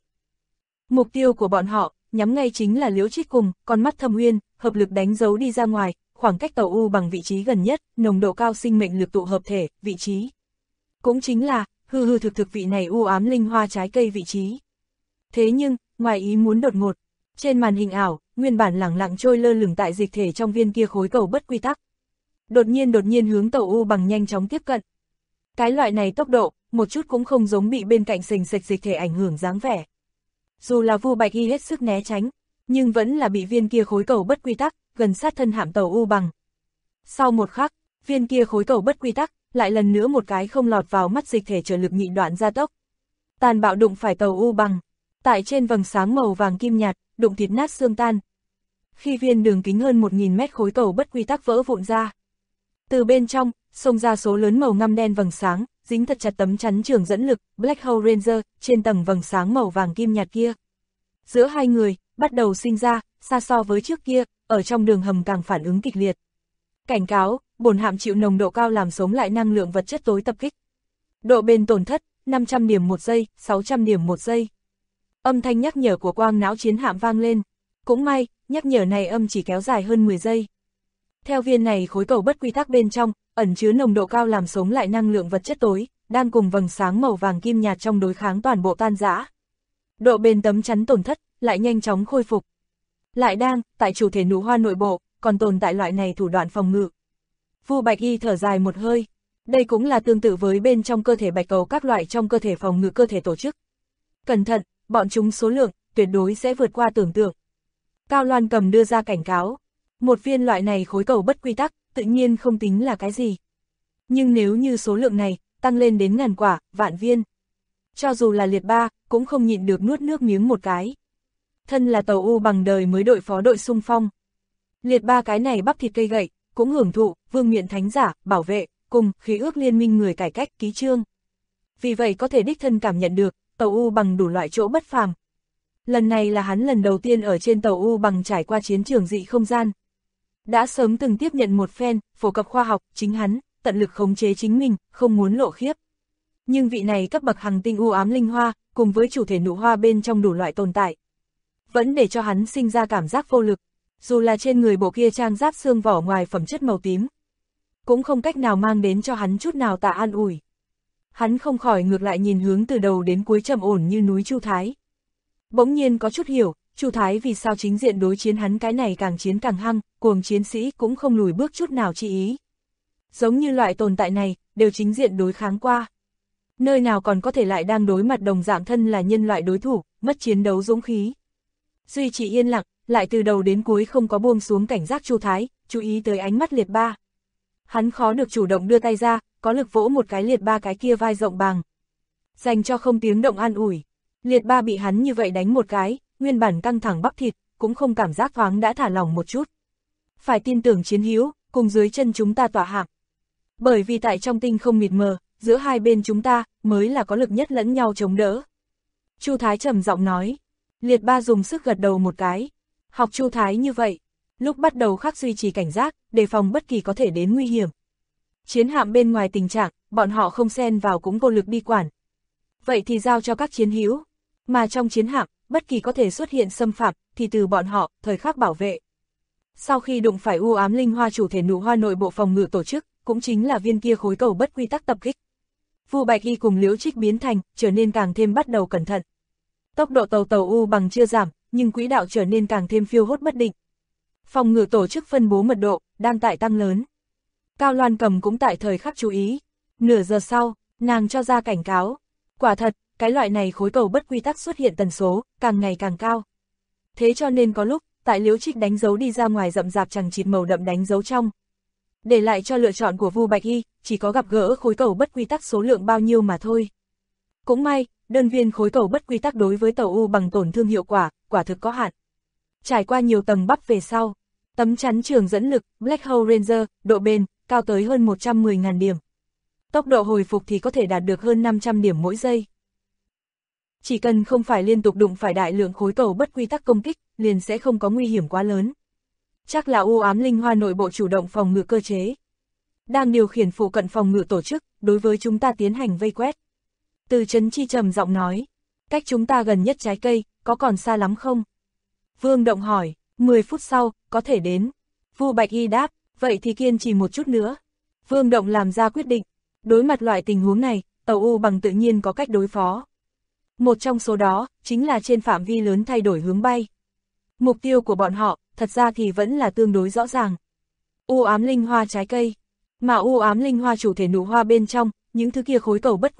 Mục tiêu của bọn họ, nhắm ngay chính là Liễu Trích cùng con mắt Thâm Uyên, hợp lực đánh dấu đi ra ngoài, khoảng cách tàu U bằng vị trí gần nhất, nồng độ cao sinh mệnh lực tụ hợp thể, vị trí. Cũng chính là, hư thực vị này u ám linh hoa trái cây vị trí. Thế nhưng, ngoài ý muốn đột ngột, trên màn hình ảo, nguyên bản lẳng lặng trôi lơ lửng tại dịch thể trong viên kia khối cầu bất quy tắc. Đột nhiên hướng tàu U bằng nhanh chóng tiếp cận. Cái loại này tốc độ, một chút cũng không giống bị bên cạnh sình sạch dịch thể ảnh hưởng dáng vẻ. Dù là Vu Bạch Y hết sức né tránh, nhưng vẫn là bị viên kia khối cầu bất quy tắc, gần sát thân hạm tàu U Bằng. Sau một khắc, viên kia khối cầu bất quy tắc, lại lần nữa một cái không lọt vào mắt dịch thể trở lực nhị đoạn gia tốc. Tàn bạo đụng phải tàu U Bằng, tại trên vầng sáng màu vàng kim nhạt, đụng thịt nát xương tan. Khi viên đường kính hơn 1000 mét khối cầu bất quy tắc vỡ vụn ra, từ bên trong, xông ra số lớn màu ngăm đen vầng sáng, dính thật chặt tấm chắn trường dẫn lực, Black Hole Ranger, trên tầng vầng sáng màu vàng kim nhạt kia. Giữa hai người, bắt đầu sinh ra, xa so với trước kia, ở trong đường hầm càng phản ứng kịch liệt. Cảnh cáo, bổn hạm chịu nồng độ cao làm sống lại năng lượng vật chất tối tập kích. Độ bền tổn thất, 500 điểm một giây, 600 điểm một giây. Âm thanh nhắc nhở của quang não chiến hạm vang lên. Cũng may, nhắc nhở này âm chỉ kéo dài hơn 10 giây. Theo viên này khối cầu bất quy tắc bên trong, ẩn chứa nồng độ cao làm sống lại năng lượng vật chất tối, đang cùng vầng sáng màu vàng kim nhạt trong đối kháng toàn bộ tan rã. Độ bền tấm chắn tổn thất, lại nhanh chóng khôi phục. Lại đang, tại chủ thể nụ hoa nội bộ, còn tồn tại loại này thủ đoạn phòng ngự. Vu Bạch Y thở dài một hơi. Đây cũng là tương tự với bên trong cơ thể bạch cầu các loại trong cơ thể phòng ngự cơ thể tổ chức. Cẩn thận, bọn chúng số lượng, tuyệt đối sẽ vượt qua tưởng tượng. Cao Loan Cầm đưa ra cảnh cáo. Một viên loại này khối cầu bất quy tắc, tự nhiên không tính là cái gì. Nhưng nếu như số lượng này, tăng lên đến ngàn quả, vạn viên. Cho dù là liệt ba, cũng không nhịn được nuốt nước miếng một cái. Thân là tàu U Bằng đời mới đội phó đội xung phong. Liệt ba cái này bắp thịt cây gậy, cũng hưởng thụ, vương miện thánh giả, bảo vệ, cùng khí ước liên minh người cải cách ký chương. Vì vậy có thể đích thân cảm nhận được, tàu U Bằng đủ loại chỗ bất phàm. Lần này là hắn lần đầu tiên ở trên tàu U Bằng trải qua chiến trường dị không gian. Đã sớm từng tiếp nhận một phen, phổ cập khoa học, chính hắn, tận lực khống chế chính mình, không muốn lộ khiếp. Nhưng vị này cấp bậc hành tinh u ám linh hoa, cùng với chủ thể nụ hoa bên trong đủ loại tồn tại, vẫn để cho hắn sinh ra cảm giác vô lực, dù là trên người bộ kia trang giáp xương vỏ ngoài phẩm chất màu tím, cũng không cách nào mang đến cho hắn chút nào tạ an ủi. Hắn không khỏi ngược lại nhìn hướng từ đầu đến cuối trầm ổn như núi Chu Thái. Bỗng nhiên có chút hiểu, Chu Thái vì sao chính diện đối chiến hắn cái này càng chiến càng hăng, cuồng chiến sĩ cũng không lùi bước chút nào chi ý. Giống như loại tồn tại này, đều chính diện đối kháng qua. Nơi nào còn có thể lại đang đối mặt đồng dạng thân là nhân loại đối thủ, mất chiến đấu dũng khí. Duy trì yên lặng, lại từ đầu đến cuối không có buông xuống cảnh giác Chu Thái, chú ý tới ánh mắt liệt ba. Hắn khó được chủ động đưa tay ra, có lực vỗ một cái liệt ba cái kia vai rộng bàng. Dành cho không tiếng động an ủi. Liệt ba bị hắn như vậy đánh một cái, nguyên bản căng thẳng bắp thịt, cũng không cảm giác thoáng đã thả lỏng một chút. Phải tin tưởng chiến hữu, cùng dưới chân chúng ta tỏa hạm. Bởi vì tại trong tinh không mịt mờ, giữa hai bên chúng ta, mới là có lực nhất lẫn nhau chống đỡ. Chu Thái trầm giọng nói. Liệt ba dùng sức gật đầu một cái. Học Chu Thái như vậy, lúc bắt đầu khắc duy trì cảnh giác, đề phòng bất kỳ có thể đến nguy hiểm. Chiến hạm bên ngoài tình trạng, bọn họ không xen vào cũng vô lực đi quản. Vậy thì giao cho các chiến hữu, mà trong chiến hạm, bất kỳ có thể xuất hiện xâm phạm, thì từ bọn họ, thời khắc bảo vệ. Sau khi đụng phải u ám linh hoa chủ thể nụ hoa nội bộ phòng ngự tổ chức, cũng chính là viên kia khối cầu bất quy tắc tập kích. Vu Bạch Y cùng Liễu Trích biến thành, trở nên càng thêm bắt đầu cẩn thận. Tốc độ tàu U Bằng chưa giảm, nhưng quỹ đạo trở nên càng thêm phiêu hốt bất định. Phòng ngự tổ chức phân bố mật độ, đang tại tăng lớn. Cao Loan Cầm cũng tại thời khắc chú ý. Nửa giờ sau, nàng cho ra cảnh cáo. Quả thật, cái loại này khối cầu bất quy tắc xuất hiện tần số, càng ngày càng cao. Thế cho nên có lúc, tại Liễu Trích đánh dấu đi ra ngoài rậm rạp chằng chịt màu đậm đánh dấu trong. Để lại cho lựa chọn của Vu Bạch Y, chỉ có gặp gỡ khối cầu bất quy tắc số lượng bao nhiêu mà thôi. Cũng may, đơn viên khối cầu bất quy tắc đối với tàu U Bằng tổn thương hiệu quả, quả thực có hạn. Trải qua nhiều tầng bắp về sau, tấm chắn trường dẫn lực, Black Hole Ranger, độ bền, cao tới hơn 110.000 điểm. Tốc độ hồi phục thì có thể đạt được hơn 500 điểm mỗi giây. Chỉ cần không phải liên tục đụng phải đại lượng khối cầu bất quy tắc công kích, liền sẽ không có nguy hiểm quá lớn. Chắc là u ám linh hoa nội bộ chủ động phòng ngự cơ chế. Đang điều khiển phụ cận phòng ngự tổ chức, đối với chúng ta tiến hành vây quét. Từ Trấn Chi trầm giọng nói, cách chúng ta gần nhất trái cây, có còn xa lắm không? Vương Động hỏi, 10 phút sau, có thể đến. Vu Bạch Y đáp, vậy thì kiên trì một chút nữa. Vương Động làm ra quyết định, đối mặt loại tình huống này, tàu U Bằng tự nhiên có cách đối phó. Một trong số đó, chính là trên phạm vi lớn thay đổi hướng bay. Mục tiêu của bọn họ, thật ra thì vẫn là tương đối rõ ràng. U ám linh hoa trái cây, mà u ám linh hoa chủ thể nụ hoa bên trong, những thứ kia khối cầu bất quy tắc,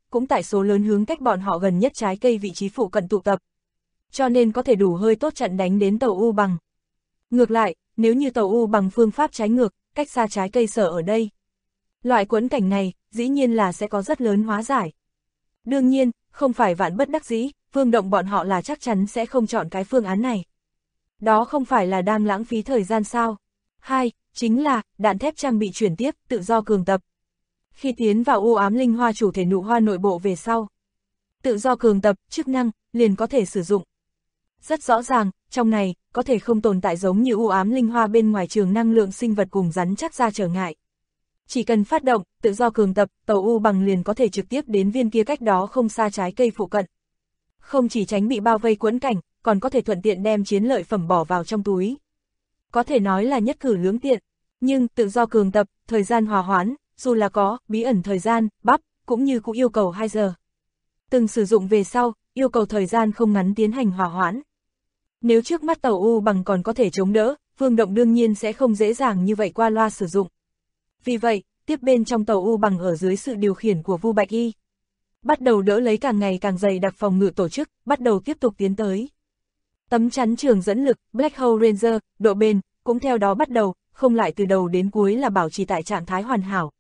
cũng tại số lớn hướng cách bọn họ gần nhất trái cây vị trí phụ cận tụ tập. Cho nên có thể đủ hơi tốt trận đánh đến tàu U bằng. Ngược lại, nếu như tàu U bằng phương pháp trái ngược, cách xa trái cây sở ở đây. Loại quẫn cảnh này, dĩ nhiên là sẽ có rất lớn hóa giải. Đương nhiên, không phải vạn bất đắc dĩ, Vương Động bọn họ là chắc chắn sẽ không chọn cái phương án này. Đó không phải là đang lãng phí thời gian sao? Hai, chính là, đạn thép trang bị chuyển tiếp, tự do cường tập. Khi tiến vào u ám linh hoa chủ thể nụ hoa nội bộ về sau, tự do cường tập, chức năng, liền có thể sử dụng. Rất rõ ràng, trong này, có thể không tồn tại giống như u ám linh hoa bên ngoài trường năng lượng sinh vật cùng rắn chắc ra trở ngại. Chỉ cần phát động, tự do cường tập, tàu U bằng liền có thể trực tiếp đến viên kia cách đó không xa trái cây phụ cận. Không chỉ tránh bị bao vây quẫn cảnh, còn có thể thuận tiện đem chiến lợi phẩm bỏ vào trong túi. Có thể nói là nhất cử lưỡng tiện, nhưng tự do cường tập, thời gian hòa hoãn, dù là có bí ẩn thời gian, bắp, cũng như cũng yêu cầu 2 giờ. Từng sử dụng về sau, yêu cầu thời gian không ngắn tiến hành hòa hoãn. Nếu trước mắt tàu U bằng còn có thể chống đỡ, Vương Động đương nhiên sẽ không dễ dàng như vậy qua loa sử dụng. Vì vậy, tiếp bên trong tàu U bằng ở dưới sự điều khiển của Vu Bạch Y, bắt đầu đỡ lấy càng ngày càng dày đặc phòng ngự tổ chức, bắt đầu tiếp tục tiến tới. Tấm chắn trường dẫn lực, Black Hole Ranger, độ bền, cũng theo đó bắt đầu, không lại từ đầu đến cuối là bảo trì tại trạng thái hoàn hảo.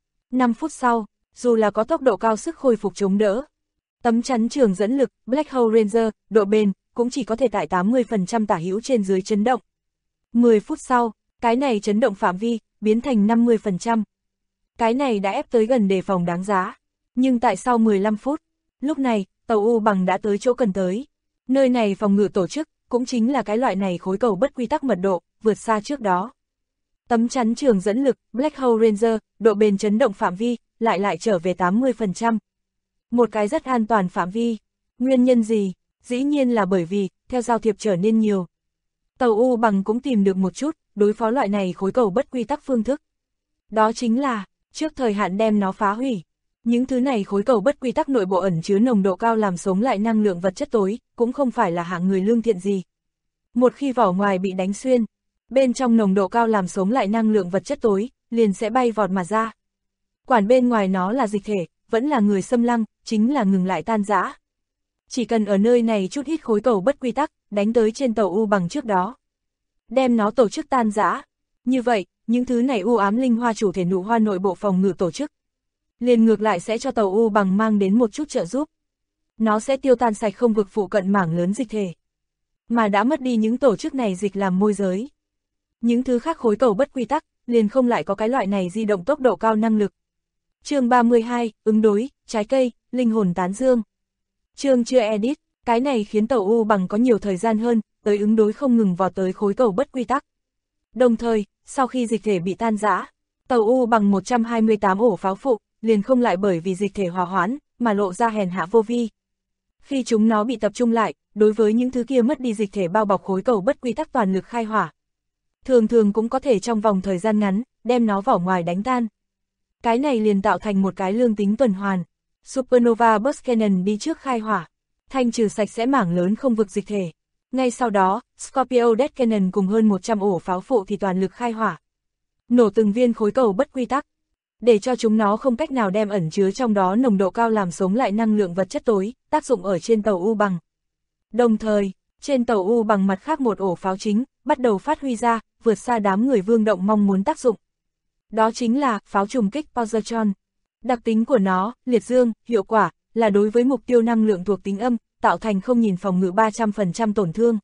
5 phút sau, dù là có tốc độ cao sức khôi phục chống đỡ, tấm chắn trường dẫn lực, Black Hole Ranger, độ bền, cũng chỉ có thể tại 80% tả hữu trên dưới chấn động. 10 phút sau, cái này chấn động phạm vi, biến thành 50%. Cái này đã ép tới gần đề phòng đáng giá. Nhưng tại sau 15 phút, lúc này, tàu U bằng đã tới chỗ cần tới. Nơi này phòng ngự tổ chức, cũng chính là cái loại này khối cầu bất quy tắc mật độ, vượt xa trước đó. Tấm chắn trường dẫn lực, Black Hole Ranger, độ bền chấn động phạm vi, lại trở về 80%. Một cái rất an toàn phạm vi. Nguyên nhân gì? Dĩ nhiên là bởi vì, theo giao thiệp trở nên nhiều, tàu U bằng cũng tìm được một chút, đối phó loại này khối cầu bất quy tắc phương thức. Đó chính là, trước thời hạn đem nó phá hủy. Những thứ này khối cầu bất quy tắc nội bộ ẩn chứa nồng độ cao làm sống lại năng lượng vật chất tối, cũng không phải là hạng người lương thiện gì. Một khi vỏ ngoài bị đánh xuyên, bên trong nồng độ cao làm sống lại năng lượng vật chất tối, liền sẽ bay vọt mà ra. Quản bên ngoài nó là dịch thể, vẫn là người xâm lăng, chính là ngừng lại tan rã. Chỉ cần ở nơi này chút ít khối cầu bất quy tắc, đánh tới trên tàu U bằng trước đó, đem nó tổ chức tan rã. Như vậy, những thứ này u ám linh hoa chủ thể nụ hoa nội bộ phòng ngự tổ chức, liền ngược lại sẽ cho tàu U bằng mang đến một chút trợ giúp. Nó sẽ tiêu tan sạch không vực phụ cận mảng lớn dịch thể, mà đã mất đi những tổ chức này dịch làm môi giới. Những thứ khác khối cầu bất quy tắc, liền không lại có cái loại này di động tốc độ cao năng lực. Chương 32, ứng đối, trái cây, linh hồn tán dương. Chương chưa edit, cái này khiến tàu U bằng có nhiều thời gian hơn, tới ứng đối không ngừng vào tới khối cầu bất quy tắc. Đồng thời, sau khi dịch thể bị tan rã, tàu U bằng 128 ổ pháo phụ, liền không lại bởi vì dịch thể hòa hoãn, mà lộ ra hèn hạ vô vi. Khi chúng nó bị tập trung lại, đối với những thứ kia mất đi dịch thể bao bọc khối cầu bất quy tắc toàn lực khai hỏa. Thường thường cũng có thể trong vòng thời gian ngắn, đem nó vỏ ngoài đánh tan. Cái này liền tạo thành một cái lương tính tuần hoàn. Supernova Burst Cannon đi trước khai hỏa, thanh trừ sạch sẽ mảng lớn không vực dịch thể. Ngay sau đó, Scorpio Death Cannon cùng hơn 100 ổ pháo phụ thì toàn lực khai hỏa, nổ từng viên khối cầu bất quy tắc, để cho chúng nó không cách nào đem ẩn chứa trong đó nồng độ cao làm sống lại năng lượng vật chất tối, tác dụng ở trên tàu U bằng. Đồng thời, trên tàu U bằng mặt khác một ổ pháo chính, bắt đầu phát huy ra, vượt xa đám người Vương Động mong muốn tác dụng. Đó chính là pháo trùng kích Positron. Đặc tính của nó, liệt dương, hiệu quả, là đối với mục tiêu năng lượng thuộc tính âm, tạo thành không nhìn phòng ngự 300% tổn thương.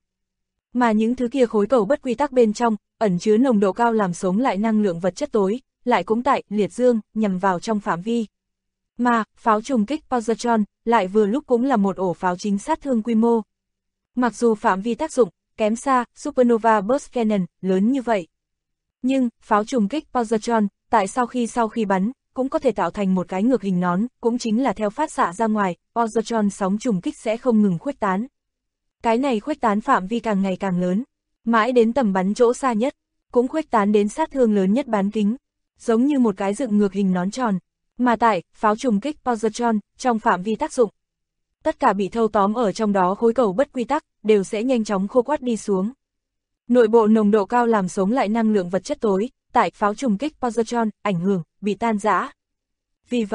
Mà những thứ kia khối cầu bất quy tắc bên trong, ẩn chứa nồng độ cao làm sống lại năng lượng vật chất tối, lại cũng tại liệt dương, nhằm vào trong phạm vi. Mà, pháo trùng kích Positron, lại vừa lúc cũng là một ổ pháo chính sát thương quy mô. Mặc dù phạm vi tác dụng, kém xa, Supernova Burst Cannon, lớn như vậy. Nhưng, pháo trùng kích Positron, tại sau khi bắn, cũng có thể tạo thành một cái ngược hình nón, cũng chính là theo phát xạ ra ngoài, Positron sóng trùng kích sẽ không ngừng khuếch tán. Cái này khuếch tán phạm vi càng ngày càng lớn, mãi đến tầm bắn chỗ xa nhất, cũng khuếch tán đến sát thương lớn nhất bán kính, giống như một cái dựng ngược hình nón tròn. Mà tại, pháo trùng kích Positron, trong phạm vi tác dụng, tất cả bị thâu tóm ở trong đó khối cầu bất quy tắc, đều sẽ nhanh chóng khô quắt đi xuống. Nội bộ nồng độ cao làm sống lại năng lượng vật chất tối, tại pháo trùng kích Positron, ảnh hưởng, bị tan rã. Vì vậy,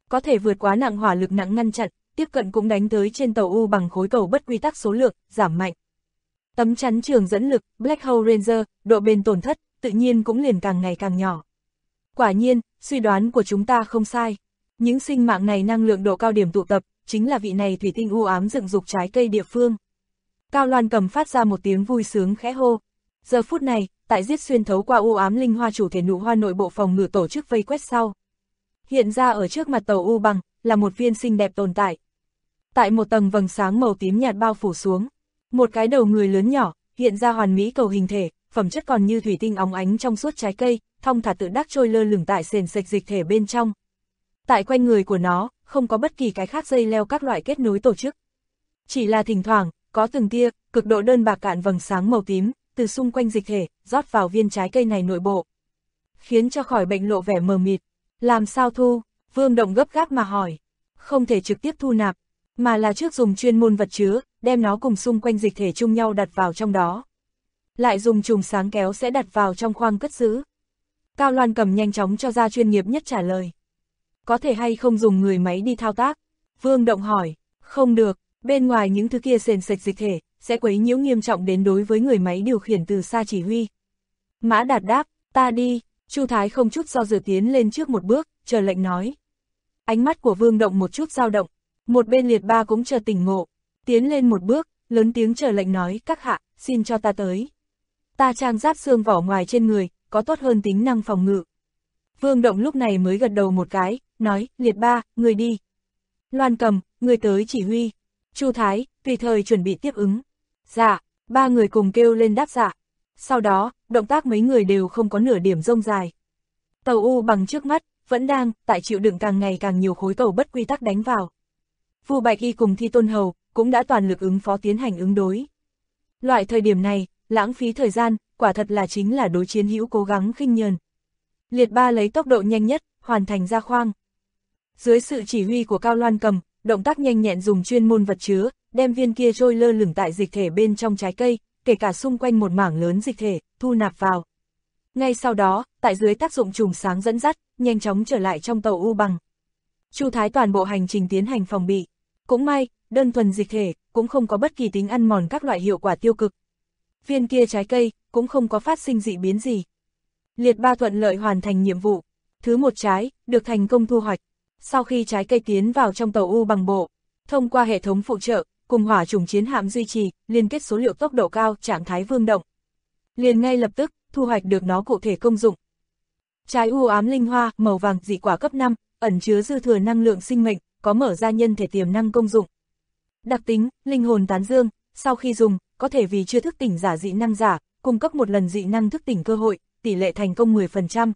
có thể vượt quá nặng hỏa lực nặng ngăn chặn, tiếp cận cũng đánh tới trên tàu U bằng khối cầu bất quy tắc số lượng, giảm mạnh. Tấm chắn trường dẫn lực, Black Hole Ranger, độ bền tổn thất, tự nhiên cũng liền càng ngày càng nhỏ. Quả nhiên, suy đoán của chúng ta không sai. Những sinh mạng này năng lượng độ cao điểm tụ tập, chính là vị này thủy tinh u ám dựng dục trái cây địa phương. Cao Loan Cầm phát ra một tiếng vui sướng khẽ hô. Giờ phút này, tại giết xuyên thấu qua u ám linh hoa chủ thể nụ hoa nội bộ phòng ngự tổ chức vây quét sau. Hiện ra ở trước mặt tàu U bằng, là một viên xinh đẹp tồn tại. Tại một tầng vầng sáng màu tím nhạt bao phủ xuống, một cái đầu người lớn nhỏ, hiện ra hoàn mỹ cầu hình thể, phẩm chất còn như thủy tinh óng ánh trong suốt trái cây, thong thả tự đắc trôi lơ lửng tại sền sệt dịch thể bên trong. Tại quanh người của nó, không có bất kỳ cái khác dây leo các loại kết nối tổ chức. Chỉ là thỉnh thoảng, có từng tia, cực độ đơn bạc cạn vầng sáng màu tím, từ xung quanh dịch thể, rót vào viên trái cây này nội bộ. Khiến cho khỏi bệnh lộ vẻ mờ mịt. Làm sao thu? Vương Động gấp gáp mà hỏi. Không thể trực tiếp thu nạp, mà là trước dùng chuyên môn vật chứa, đem nó cùng xung quanh dịch thể chung nhau đặt vào trong đó. Lại dùng chùm sáng kéo sẽ đặt vào trong khoang cất giữ. Cao Loan Cầm nhanh chóng cho ra chuyên nghiệp nhất trả lời. Có thể hay không dùng người máy đi thao tác? Vương Động hỏi. Không được, bên ngoài những thứ kia sền sệt dịch thể, sẽ quấy nhiễu nghiêm trọng đến đối với người máy điều khiển từ xa chỉ huy. Mã Đạt đáp, ta đi. Chu Thái không chút do dự tiến lên trước một bước, chờ lệnh nói. Ánh mắt của Vương Động một chút dao động, một bên Liệt Ba cũng chờ tỉnh ngộ, tiến lên một bước, lớn tiếng chờ lệnh nói, các hạ, xin cho ta tới. Ta trang giáp xương vỏ ngoài trên người, có tốt hơn tính năng phòng ngự. Vương Động lúc này mới gật đầu một cái, nói, Liệt Ba, người đi. Loan Cầm, người tới chỉ huy. Chu Thái, tùy thời chuẩn bị tiếp ứng. Dạ, ba người cùng kêu lên đáp dạ. Sau đó, động tác mấy người đều không có nửa điểm rông dài. Tàu U bằng trước mắt, vẫn đang, tại chịu đựng càng ngày càng nhiều khối cầu bất quy tắc đánh vào. Vu Bạch Y cùng Thi Tôn Hầu, cũng đã toàn lực ứng phó tiến hành ứng đối. Loại thời điểm này, lãng phí thời gian, quả thật là chính là đối chiến hữu cố gắng khinh nhờn. Liệt Ba lấy tốc độ nhanh nhất, hoàn thành ra khoang. Dưới sự chỉ huy của Cao Loan Cầm, động tác nhanh nhẹn dùng chuyên môn vật chứa, đem viên kia trôi lơ lửng tại dịch thể bên trong trái cây, kể cả xung quanh một mảng lớn dịch thể, thu nạp vào. Ngay sau đó, tại dưới tác dụng chùm sáng dẫn dắt, nhanh chóng trở lại trong tàu U bằng. Chu Thái toàn bộ hành trình tiến hành phòng bị. Cũng may, đơn thuần dịch thể, cũng không có bất kỳ tính ăn mòn các loại hiệu quả tiêu cực. Viên kia trái cây, cũng không có phát sinh dị biến gì. Liệt Ba thuận lợi hoàn thành nhiệm vụ. Thứ một trái, được thành công thu hoạch. Sau khi trái cây tiến vào trong tàu U bằng bộ, thông qua hệ thống phụ trợ, cùng hỏa chủng chiến hạm duy trì, liên kết số liệu tốc độ cao, trạng thái Vương Động. Liền ngay lập tức, thu hoạch được nó cụ thể công dụng. Trái u ám linh hoa, màu vàng dị quả cấp 5, ẩn chứa dư thừa năng lượng sinh mệnh, có mở ra nhân thể tiềm năng công dụng. Đặc tính, linh hồn tán dương, sau khi dùng, có thể vì chưa thức tỉnh giả dị năng giả, cung cấp một lần dị năng thức tỉnh cơ hội, tỷ lệ thành công 10%.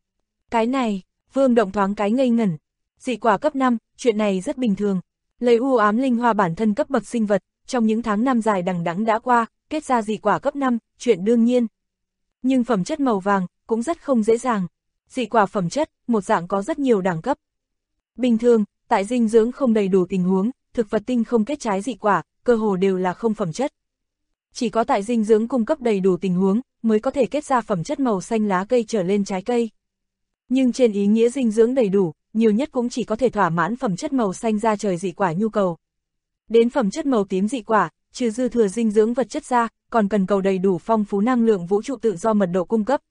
Cái này, Vương Động thoáng cái ngây ngẩn. Dị quả cấp 5, chuyện này rất bình thường. Lấy u ám linh hoa bản thân cấp bậc sinh vật, trong những tháng năm dài đằng đẵng đã qua, kết ra dị quả cấp 5, chuyện đương nhiên. Nhưng phẩm chất màu vàng, cũng rất không dễ dàng. Dị quả phẩm chất, một dạng có rất nhiều đẳng cấp. Bình thường, tại dinh dưỡng không đầy đủ tình huống, thực vật tinh không kết trái dị quả, cơ hồ đều là không phẩm chất. Chỉ có tại dinh dưỡng cung cấp đầy đủ tình huống, mới có thể kết ra phẩm chất màu xanh lá cây trở lên trái cây. Nhưng trên ý nghĩa dinh dưỡng đầy đủ, nhiều nhất cũng chỉ có thể thỏa mãn phẩm chất màu xanh ra trời dị quả nhu cầu. Đến phẩm chất màu tím dị quả, trừ dư thừa dinh dưỡng vật chất ra, còn cần cầu đầy đủ phong phú năng lượng vũ trụ tự do mật độ cung cấp.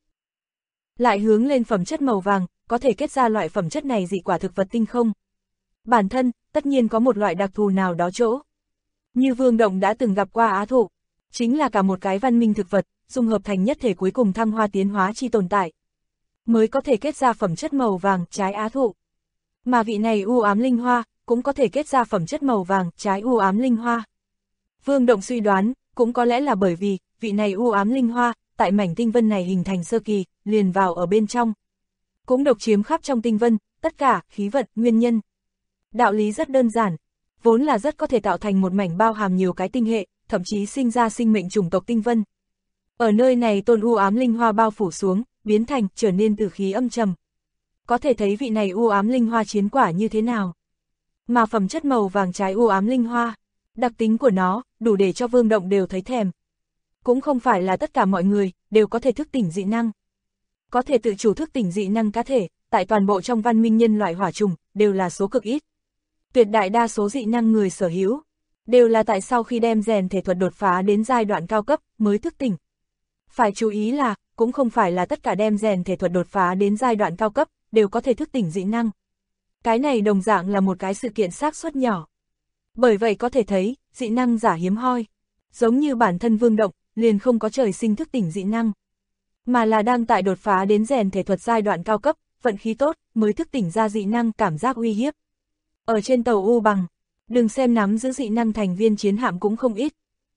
Lại hướng lên phẩm chất màu vàng, có thể kết ra loại phẩm chất này dị quả thực vật tinh không. Bản thân, tất nhiên có một loại đặc thù nào đó chỗ. Như Vương Động đã từng gặp qua á thụ, chính là cả một cái văn minh thực vật, dung hợp thành nhất thể cuối cùng thăng hoa tiến hóa chi tồn tại. Mới có thể kết ra phẩm chất màu vàng, trái á thụ. Mà vị này u ám linh hoa, cũng có thể kết ra phẩm chất màu vàng, trái u ám linh hoa. Vương Động suy đoán, cũng có lẽ là bởi vì, vị này u ám linh hoa, tại mảnh tinh vân này hình thành sơ kỳ, liền vào ở bên trong. Cũng độc chiếm khắp trong tinh vân, tất cả, khí vận, nguyên nhân. Đạo lý rất đơn giản, vốn là rất có thể tạo thành một mảnh bao hàm nhiều cái tinh hệ, thậm chí sinh ra sinh mệnh chủng tộc tinh vân. Ở nơi này tôn u ám linh hoa bao phủ xuống, biến thành, trở nên tử khí âm trầm. Có thể thấy vị này u ám linh hoa chiến quả như thế nào. Mà phẩm chất màu vàng trái u ám linh hoa, đặc tính của nó, đủ để cho Vương Động đều thấy thèm. Cũng không phải là tất cả mọi người, đều có thể thức tỉnh dị năng. Có thể tự chủ thức tỉnh dị năng cá thể, tại toàn bộ trong văn minh nhân loại hỏa trùng, đều là số cực ít. Tuyệt đại đa số dị năng người sở hữu, đều là tại sau khi đem rèn thể thuật đột phá đến giai đoạn cao cấp, mới thức tỉnh. Phải chú ý là, cũng không phải là tất cả đem rèn thể thuật đột phá đến giai đoạn cao cấp, đều có thể thức tỉnh dị năng. Cái này đồng dạng là một cái sự kiện xác suất nhỏ. Bởi vậy có thể thấy, dị năng giả hiếm hoi. Giống như bản thân Vương Động, liền không có trời sinh thức tỉnh dị năng. Mà là đang tại đột phá đến rèn thể thuật giai đoạn cao cấp, vận khí tốt, mới thức tỉnh ra dị năng cảm giác uy hiếp. Ở trên tàu U Bằng, đừng xem nắm giữ dị năng thành viên chiến hạm cũng không ít.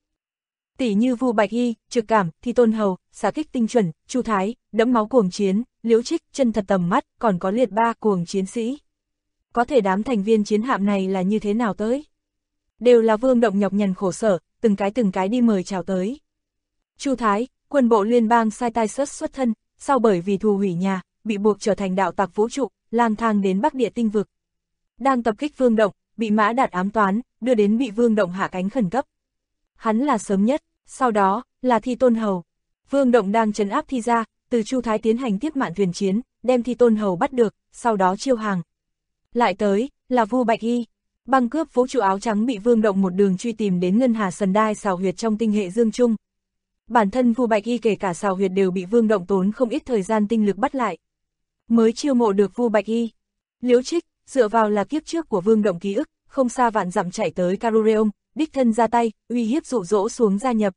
Tỷ như Vu Bạch Y, Trực Cảm, Thi Tôn Hầu, Xạ Kích Tinh Chuẩn, Chu Thái, Đẫm Máu Cuồng Chiến, Liễu Trích, Chân Thật Tầm Mắt, còn có Liệt Ba Cuồng Chiến Sĩ. Có thể đám thành viên chiến hạm này là như thế nào tới? Đều là Vương Động nhọc nhằn khổ sở, từng cái đi mời chào tới. Chu Thái, quân bộ liên bang Sai Tai Sớt xuất thân, sau bởi vì thù hủy nhà, bị buộc trở thành đạo tặc vũ trụ, lang thang đến Bắc Địa tinh vực. Đang tập kích Vương Động, bị Mã Đạt ám toán, đưa đến bị Vương Động hạ cánh khẩn cấp. Hắn là sớm nhất, sau đó là Thi Tôn Hầu. Vương Động đang trấn áp Thi ra, từ Chu Thái tiến hành tiếp mạn thuyền chiến, đem Thi Tôn Hầu bắt được, sau đó chiêu hàng. Lại tới, là Vu Bạch Y. Băng cướp vũ trụ áo trắng bị Vương Động một đường truy tìm đến Ngân Hà Sần Đai xào huyệt trong tinh hệ Dương Trung. Bản thân Vu Bạch Y kể cả xào huyệt đều bị Vương Động tốn không ít thời gian tinh lực bắt lại. Mới chiêu mộ được Vu Bạch Y. Liễu Trích, dựa vào là kiếp trước của Vương Động ký ức, không xa vạn dặm chạy tới Carureum, đích thân ra tay, uy hiếp dụ dỗ xuống gia nhập.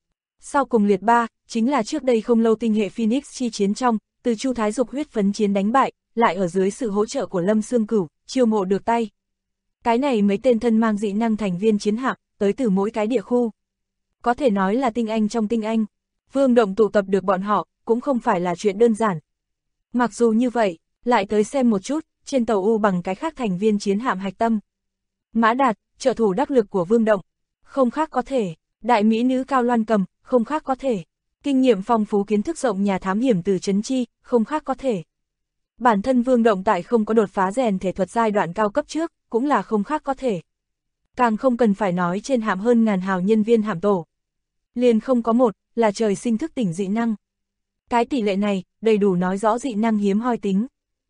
Sau cùng Liệt Ba, chính là trước đây không lâu tinh hệ Phoenix chi chiến trong, từ Chu Thái dục huyết phấn chiến đánh bại, lại ở dưới sự hỗ trợ của Lâm Xương Cửu, chiêu mộ được tay. Cái này mấy tên thân mang dị năng thành viên chiến hạm, tới từ mỗi cái địa khu. Có thể nói là tinh anh trong tinh anh. Vương Động tụ tập được bọn họ, cũng không phải là chuyện đơn giản. Mặc dù như vậy, lại tới xem một chút, trên tàu U Bằng cái khác thành viên chiến hạm hạch tâm. Mã Đạt, trợ thủ đắc lực của Vương Động, không khác có thể. Đại mỹ nữ Cao Loan Cầm, không khác có thể. Kinh nghiệm phong phú kiến thức rộng nhà thám hiểm từ Trấn Chi, không khác có thể. Bản thân Vương Động tại không có đột phá rèn thể thuật giai đoạn cao cấp trước, cũng là không khác có thể. Càng không cần phải nói trên hạm hơn ngàn hào nhân viên hạm tổ. Liền không có một, là trời sinh thức tỉnh dị năng. Cái tỷ lệ này, đầy đủ nói rõ dị năng hiếm hoi tính.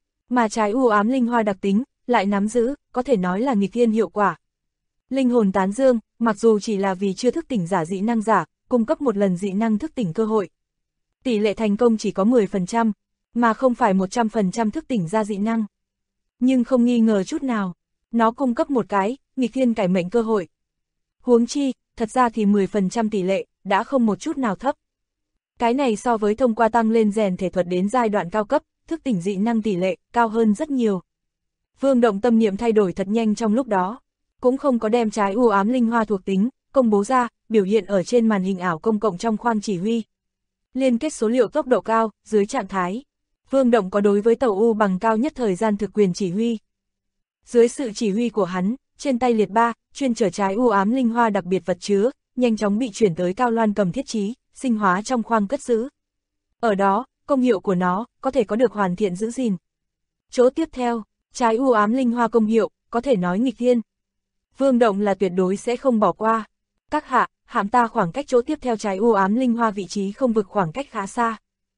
Mà trái u ám linh hoa đặc tính, lại nắm giữ, có thể nói là nghịch thiên hiệu quả. Linh hồn tán dương, mặc dù chỉ là vì chưa thức tỉnh giả dị năng giả, cung cấp một lần dị năng thức tỉnh cơ hội. Tỷ lệ thành công chỉ có 10%, mà không phải 100% thức tỉnh ra dị năng. Nhưng không nghi ngờ chút nào, nó cung cấp một cái, nghịch thiên cải mệnh cơ hội. Huống chi, thật ra thì 10% tỷ lệ, đã không một chút nào thấp. Cái này so với thông qua tăng lên rèn thể thuật đến giai đoạn cao cấp, thức tỉnh dị năng tỷ lệ, cao hơn rất nhiều. Vương Động tâm niệm thay đổi thật nhanh trong lúc đó, cũng không có đem trái u ám linh hoa thuộc tính, công bố ra, biểu hiện ở trên màn hình ảo công cộng trong khoang chỉ huy. Liên kết số liệu tốc độ cao, dưới trạng thái. Vương Động có đối với tàu U Bằng cao nhất thời gian thực quyền chỉ huy. Dưới sự chỉ huy của hắn, trên tay Liệt Ba, chuyên chở trái u ám linh hoa đặc biệt vật chứa, nhanh chóng bị chuyển tới Cao Loan Cầm thiết trí, sinh hóa trong khoang cất giữ. Ở đó, công hiệu của nó, có thể có được hoàn thiện giữ gìn. Chỗ tiếp theo, trái u ám linh hoa công hiệu, có thể nói nghịch thiên. Vương Động là tuyệt đối sẽ không bỏ qua. Các hạ, hạm ta khoảng cách chỗ tiếp theo trái u ám linh hoa vị trí không vực khoảng cách khá xa.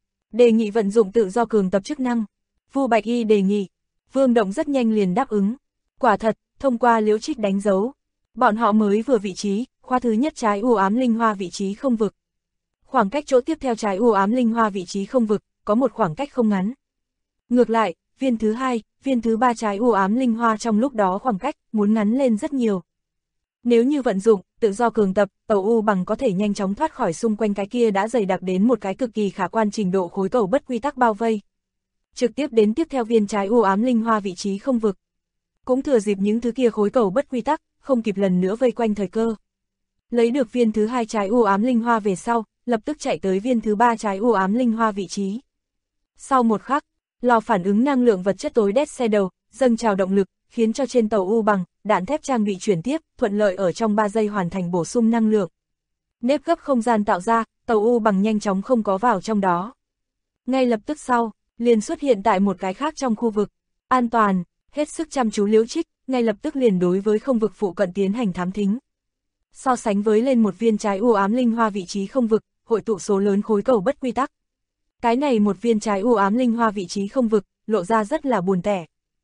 Đề nghị vận dụng tự do cường tập chức năng. Vu Bạch Y đề nghị. Vương Động rất nhanh liền đáp ứng. Quả thật, thông qua Liễu Trích đánh dấu, bọn họ mới vừa vị trí, khoa thứ nhất trái u ám linh hoa vị trí không vực. Khoảng cách chỗ tiếp theo trái u ám linh hoa vị trí không vực, có một khoảng cách không ngắn. Ngược lại, viên thứ hai, viên thứ ba trái u ám linh hoa trong lúc đó khoảng cách, muốn ngắn lên rất nhiều. Nếu như vận dụng, tự do cường tập, tàu U Bằng có thể nhanh chóng thoát khỏi xung quanh cái kia đã dày đặc đến một cái cực kỳ khả quan trình độ khối cầu bất quy tắc bao vây. Trực tiếp đến tiếp theo viên trái u ám linh hoa vị trí không vực. Cũng thừa dịp những thứ kia khối cầu bất quy tắc, không kịp lần nữa vây quanh thời cơ. Lấy được viên thứ hai trái u ám linh hoa về sau, lập tức chạy tới viên thứ ba trái u ám linh hoa vị trí. Sau một khắc, lò phản ứng năng lượng vật chất tối đét xe đầu, dâng trào động lực, khiến cho trên tàu U Bằng, đạn thép trang bị chuyển tiếp, thuận lợi ở trong 3 giây hoàn thành bổ sung năng lượng. Nếp gấp không gian tạo ra, tàu U Bằng nhanh chóng không có vào trong đó. Ngay lập tức sau, liền xuất hiện tại một cái khác trong khu vực. An toàn, hết sức chăm chú Liễu Trích, ngay lập tức liền đối với không vực phụ cận tiến hành thám thính. So sánh với lên một viên trái u ám linh hoa vị trí không vực, hội tụ số lớn khối cầu bất quy tắc. Cái này một viên trái u ám linh hoa vị trí không vực, lộ ra rất là buồn tẻ.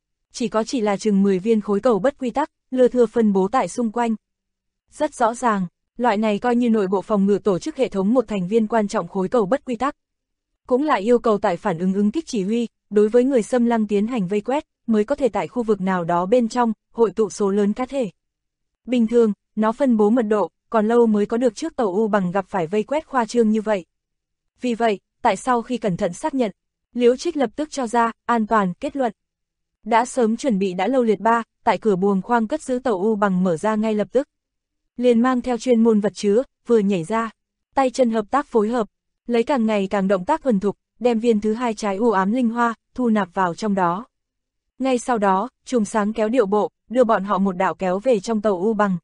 Chỉ là chừng 10 viên khối cầu bất quy tắc, lưa thưa phân bố tại xung quanh. Rất rõ ràng, loại này coi như nội bộ phòng ngự tổ chức hệ thống một thành viên quan trọng khối cầu bất quy tắc. Cũng lại yêu cầu tại phản ứng kích chỉ huy, đối với người xâm lăng tiến hành vây quét, mới có thể tại khu vực nào đó bên trong, hội tụ số lớn cá thể. Bình thường, nó phân bố mật độ, còn lâu mới có được trước tàu U Bằng gặp phải vây quét khoa trương như vậy. Vì vậy, tại sau khi cẩn thận xác nhận, Liễu Trích lập tức cho ra, an toàn, kết luận. Đã sớm chuẩn bị đã lâu Liệt Ba, tại cửa buồng khoang cất giữ tàu U Bằng mở ra ngay lập tức. Liền mang theo chuyên môn vật chứa, vừa nhảy ra, tay chân hợp tác phối hợp, lấy càng ngày càng động tác thuần thục, đem viên thứ 2 trái u ám linh hoa, thu nạp vào trong đó. Ngay sau đó, chùm sáng kéo điệu bộ, đưa bọn họ một đạo kéo về trong tàu U Bằng.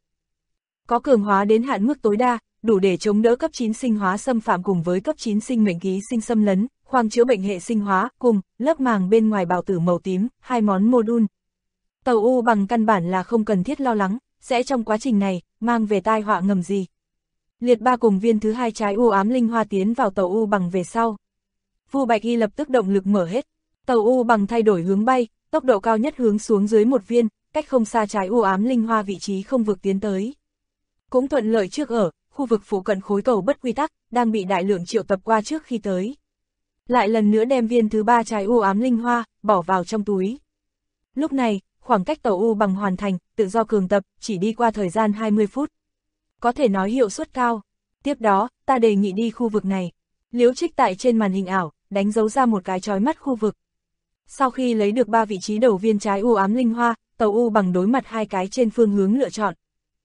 Có cường hóa đến hạn mức tối đa, đủ để chống đỡ cấp 9 sinh hóa xâm phạm cùng với cấp 9 sinh mệnh ký sinh xâm lấn, khoang chữa bệnh hệ sinh hóa, cùng lớp màng bên ngoài bào tử màu tím, 2 món module. Tàu U Bằng căn bản là không cần thiết lo lắng, sẽ trong quá trình này, mang về tai họa ngầm gì. Liệt Ba cùng viên thứ 2 trái u ám linh hoa tiến vào tàu U Bằng về sau. Vu Bạch Y lập tức động lực mở hết, tàu U Bằng thay đổi hướng bay, tốc độ cao nhất hướng xuống dưới một viên, cách không xa trái u ám linh hoa vị trí không vực tiến tới. Cũng thuận lợi trước ở, khu vực phụ cận khối cầu bất quy tắc, đang bị đại lượng triệu tập qua trước khi tới. Lại lần nữa đem viên thứ 3 trái u ám linh hoa, bỏ vào trong túi. Lúc này, khoảng cách tàu U Bằng hoàn thành, tự do cường tập, chỉ đi qua thời gian 20 phút. Có thể nói hiệu suất cao. Tiếp đó, ta đề nghị đi khu vực này. Liễu Trích tại trên màn hình ảo, đánh dấu ra một cái chói mắt khu vực. Sau khi lấy được 3 vị trí đầu viên trái u ám linh hoa, tàu U Bằng đối mặt 2 cái trên phương hướng lựa chọn.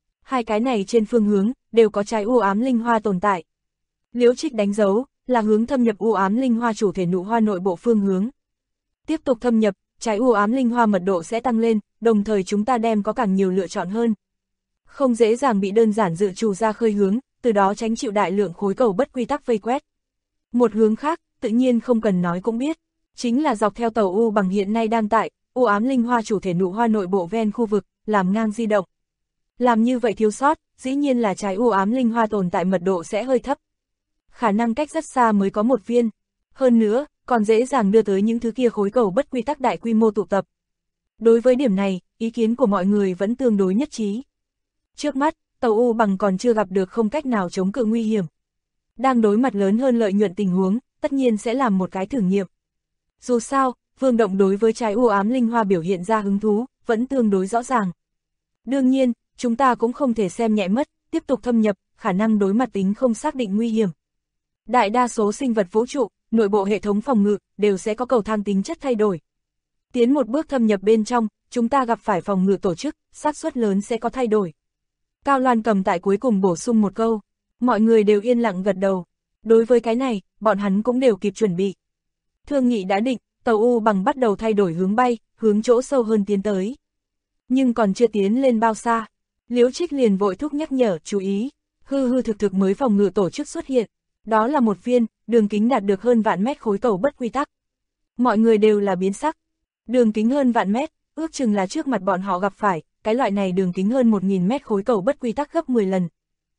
2 cái này trên phương hướng, đều có trái u ám linh hoa tồn tại. Liễu Trích đánh dấu, là hướng thâm nhập u ám linh hoa chủ thể nụ hoa nội bộ phương hướng. Tiếp tục thâm nhập, trái u ám linh hoa mật độ sẽ tăng lên, đồng thời chúng ta đem có càng nhiều lựa chọn hơn. Không dễ dàng bị đơn giản dự trù ra khơi hướng, từ đó tránh chịu đại lượng khối cầu bất quy tắc vây quét. Một hướng khác, tự nhiên không cần nói cũng biết, chính là dọc theo tàu U Bằng hiện nay đang tại, u ám linh hoa chủ thể nụ hoa nội bộ ven khu vực, làm ngang di động. Làm như vậy thiếu sót, dĩ nhiên là trái u ám linh hoa tồn tại mật độ sẽ hơi thấp. Khả năng cách rất xa mới có một viên. Hơn nữa, còn dễ dàng đưa tới những thứ kia khối cầu bất quy tắc đại quy mô tụ tập. Đối với điểm này, ý kiến của mọi người vẫn tương đối nhất trí. Trước mắt, tàu U Bằng còn chưa gặp được không cách nào chống cự nguy hiểm. Đang đối mặt lớn hơn lợi nhuận tình huống, tất nhiên sẽ làm một cái thử nghiệm. Dù sao, Vương Động đối với trái u ám linh hoa biểu hiện ra hứng thú, vẫn tương đối rõ ràng. Đương nhiên, chúng ta cũng không thể xem nhẹ mất, tiếp tục thâm nhập, khả năng đối mặt tính không xác định nguy hiểm. Đại đa số sinh vật vũ trụ, nội bộ hệ thống phòng ngự, đều sẽ có cầu thang tính chất thay đổi. Tiến một bước thâm nhập bên trong, chúng ta gặp phải phòng ngự tổ chức, xác suất lớn sẽ có thay đổi. Cao Loan Cầm tại cuối cùng bổ sung một câu, mọi người đều yên lặng gật đầu. Đối với cái này, bọn hắn cũng đều kịp chuẩn bị. Thương nghị đã định, tàu U Bằng bắt đầu thay đổi hướng bay, hướng chỗ sâu hơn tiến tới. Nhưng còn chưa tiến lên bao xa, Liễu Trích liền vội thúc nhắc nhở, chú ý, hư thực mới phòng ngự tổ chức xuất hiện. Đó là một viên, đường kính đạt được hơn vạn mét khối cầu bất quy tắc. Mọi người đều là biến sắc. Đường kính hơn vạn mét, ước chừng là trước mặt bọn họ gặp phải, cái loại này đường kính hơn 1000 mét khối cầu bất quy tắc gấp 10 lần.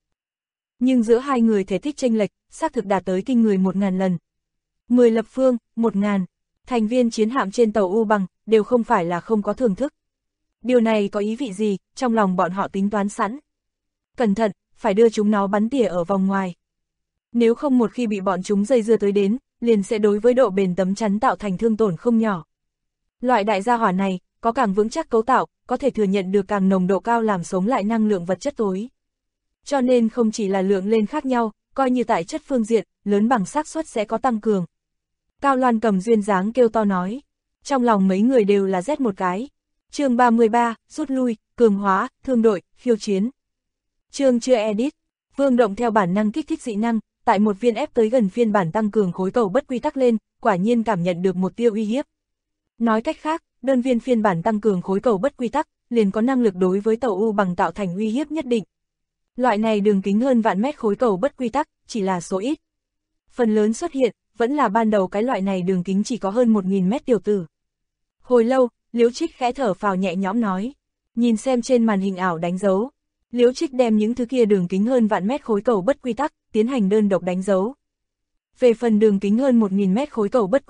Nhưng giữa hai người thể tích chênh lệch, xác thực đạt tới kinh người 1000 lần. 10 lập phương, 1000, thành viên chiến hạm trên tàu U Bằng, đều không phải là không có thưởng thức. Điều này có ý vị gì, trong lòng bọn họ tính toán sẵn. Cẩn thận, phải đưa chúng nó bắn tỉa ở vòng ngoài. Nếu không một khi bị bọn chúng dây dưa tới đến, liền sẽ đối với độ bền tấm chắn tạo thành thương tổn không nhỏ. Loại đại gia hỏa này, có càng vững chắc cấu tạo, có thể thừa nhận được càng nồng độ cao làm sống lại năng lượng vật chất tối. Cho nên không chỉ là lượng lên khác nhau, coi như tại chất phương diện, lớn bằng xác suất sẽ có tăng cường. Cao Loan Cầm duyên dáng kêu to nói. Trong lòng mấy người đều là rét một cái. Chương 33, rút lui, cường hóa, thương đội, khiêu chiến. Chương chưa edit. Vương Động theo bản năng kích thích dị năng, tại một viên ép tới gần phiên bản tăng cường khối cầu bất quy tắc lên, quả nhiên cảm nhận được một tia uy hiếp. Nói cách khác, đơn viên phiên bản tăng cường khối cầu bất quy tắc, liền có năng lực đối với tàu U Bằng tạo thành uy hiếp nhất định. Loại này đường kính hơn vạn mét khối cầu bất quy tắc, chỉ là số ít. Phần lớn xuất hiện, vẫn là ban đầu cái loại này đường kính chỉ có hơn 1000 mét tiểu tử. Hồi lâu, Liễu Trích khẽ thở phào nhẹ nhõm nói. Nhìn xem trên màn hình ảo đánh dấu. Liễu Trích đem những thứ kia đường kính hơn vạn mét khối cầu bất quy tắc, tiến hành đơn độc đánh dấu. Về phần đường kính hơn 1000 mét khối cầu bất quy tắc,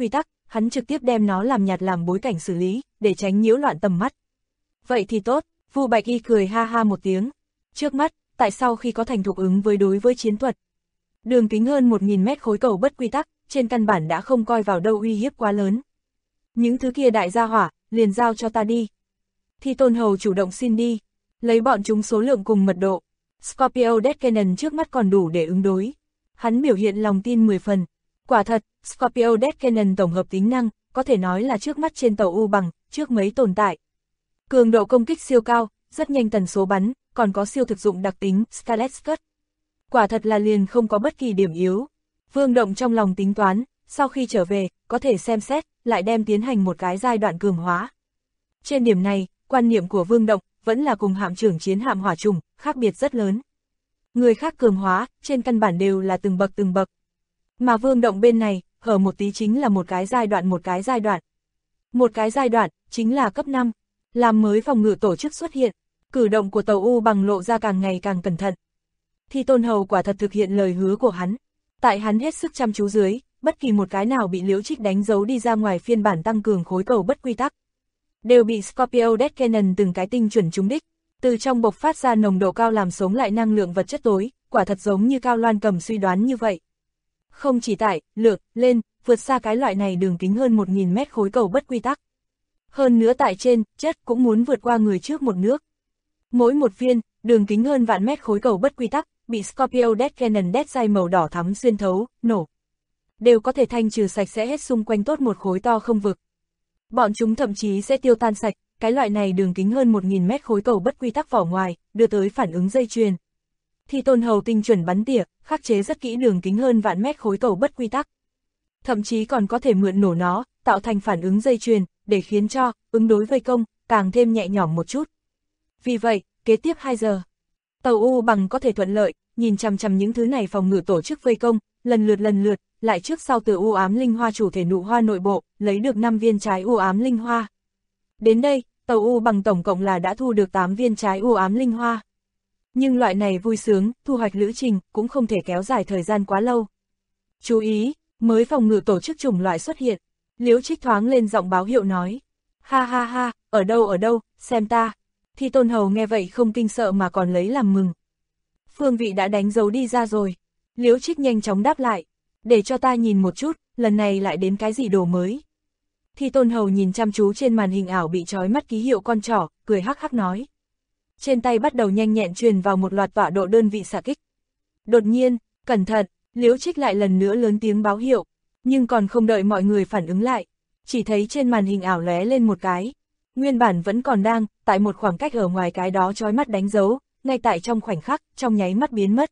hắn trực tiếp đem nó làm nhạt làm bối cảnh xử lý, để tránh nhiễu loạn tầm mắt. Vậy thì tốt, Vu Bạch Y cười ha ha một tiếng. Trước mắt, tại sao khi có thành thục ứng với đối với chiến thuật? Đường kính hơn 1000 mét khối cầu bất quy tắc, trên căn bản đã không coi vào đâu uy hiếp quá lớn. Những thứ kia đại gia hỏa, liền giao cho ta đi. Thi Tôn Hầu chủ động xin đi, lấy bọn chúng số lượng cùng mật độ. Scorpio Death Cannon trước mắt còn đủ để ứng đối. Hắn biểu hiện lòng tin 10 phần. Quả thật, Scorpio Death Cannon tổng hợp tính năng, có thể nói là trước mắt trên tàu U bằng, trước mấy tồn tại. Cường độ công kích siêu cao, rất nhanh tần số bắn, còn có siêu thực dụng đặc tính Scarlet Cut. Quả thật là liền không có bất kỳ điểm yếu. Vương Động trong lòng tính toán, sau khi trở về, có thể xem xét, lại đem tiến hành một cái giai đoạn cường hóa. Trên điểm này, quan niệm của Vương Động vẫn là cùng hạm trưởng chiến hạm hỏa trùng, khác biệt rất lớn. Người khác cường hóa, trên căn bản đều là từng bậc từng bậc. Mà Vương Động bên này, hở một tí chính là một cái giai đoạn một cái giai đoạn. Một cái giai đoạn, chính là cấp 5, làm mới phòng ngự tổ chức xuất hiện, cử động của tàu U bằng lộ ra càng ngày càng cẩn thận. Thi Tôn Hầu quả thật thực hiện lời hứa của hắn. Tại hắn hết sức chăm chú dưới, bất kỳ một cái nào bị Liễu Trích đánh dấu đi ra ngoài phiên bản tăng cường khối cầu bất quy tắc, đều bị Scorpio Death Cannon từng cái tinh chuẩn trúng đích, từ trong bộc phát ra nồng độ cao làm sống lại năng lượng vật chất tối, quả thật giống như Cao Loan Cầm suy đoán như vậy. Không chỉ tại, lược, lên, vượt xa cái loại này đường kính hơn 1000 mét khối cầu bất quy tắc. Hơn nữa tại trên, chất cũng muốn vượt qua người trước một nước. Mỗi một viên, đường kính hơn vạn mét khối cầu bất quy tắc, bị Scorpio Death Cannon Death Ray màu đỏ thắm xuyên thấu, nổ. Đều có thể thanh trừ sạch sẽ hết xung quanh tốt một khối to không vực. Bọn chúng thậm chí sẽ tiêu tan sạch, cái loại này đường kính hơn 1000 mét khối cầu bất quy tắc vỏ ngoài, đưa tới phản ứng dây chuyền. Thi Tôn Hầu tinh chuẩn bắn tỉa, khắc chế rất kỹ đường kính hơn vạn mét khối cầu bất quy tắc. Thậm chí còn có thể mượn nổ nó, tạo thành phản ứng dây chuyền, để khiến cho, ứng đối vây công, càng thêm nhẹ nhõm một chút. Vì vậy, kế tiếp 2 giờ, tàu U bằng có thể thuận lợi, nhìn chằm chằm những thứ này phòng ngự tổ chức vây công, lần lượt, lại trước sau từ u ám linh hoa chủ thể nụ hoa nội bộ, lấy được 5 viên trái u ám linh hoa. Đến đây, tàu U bằng tổng cộng là đã thu được 8 viên trái u ám linh hoa. Nhưng loại này vui sướng, thu hoạch lữ trình, cũng không thể kéo dài thời gian quá lâu. Chú ý, mới phòng ngự tổ chức chủng loại xuất hiện. Liễu Trích thoáng lên giọng báo hiệu nói. Ha ha ha, ở đâu, xem ta. Thi Tôn Hầu nghe vậy không kinh sợ mà còn lấy làm mừng. Phương vị đã đánh dấu đi ra rồi. Liễu Trích nhanh chóng đáp lại. Để cho ta nhìn một chút, lần này lại đến cái gì đồ mới. Thi Tôn Hầu nhìn chăm chú trên màn hình ảo bị trói mắt ký hiệu con trỏ, cười hắc hắc nói. Trên tay bắt đầu nhanh nhẹn truyền vào một loạt tọa độ đơn vị xạ kích. Đột nhiên, cẩn thận, Liễu Trích lại lần nữa lớn tiếng báo hiệu, nhưng còn không đợi mọi người phản ứng lại, chỉ thấy trên màn hình ảo lóe lên một cái. Nguyên bản vẫn còn đang, tại một khoảng cách ở ngoài cái đó chói mắt đánh dấu, ngay tại trong khoảnh khắc, trong nháy mắt biến mất.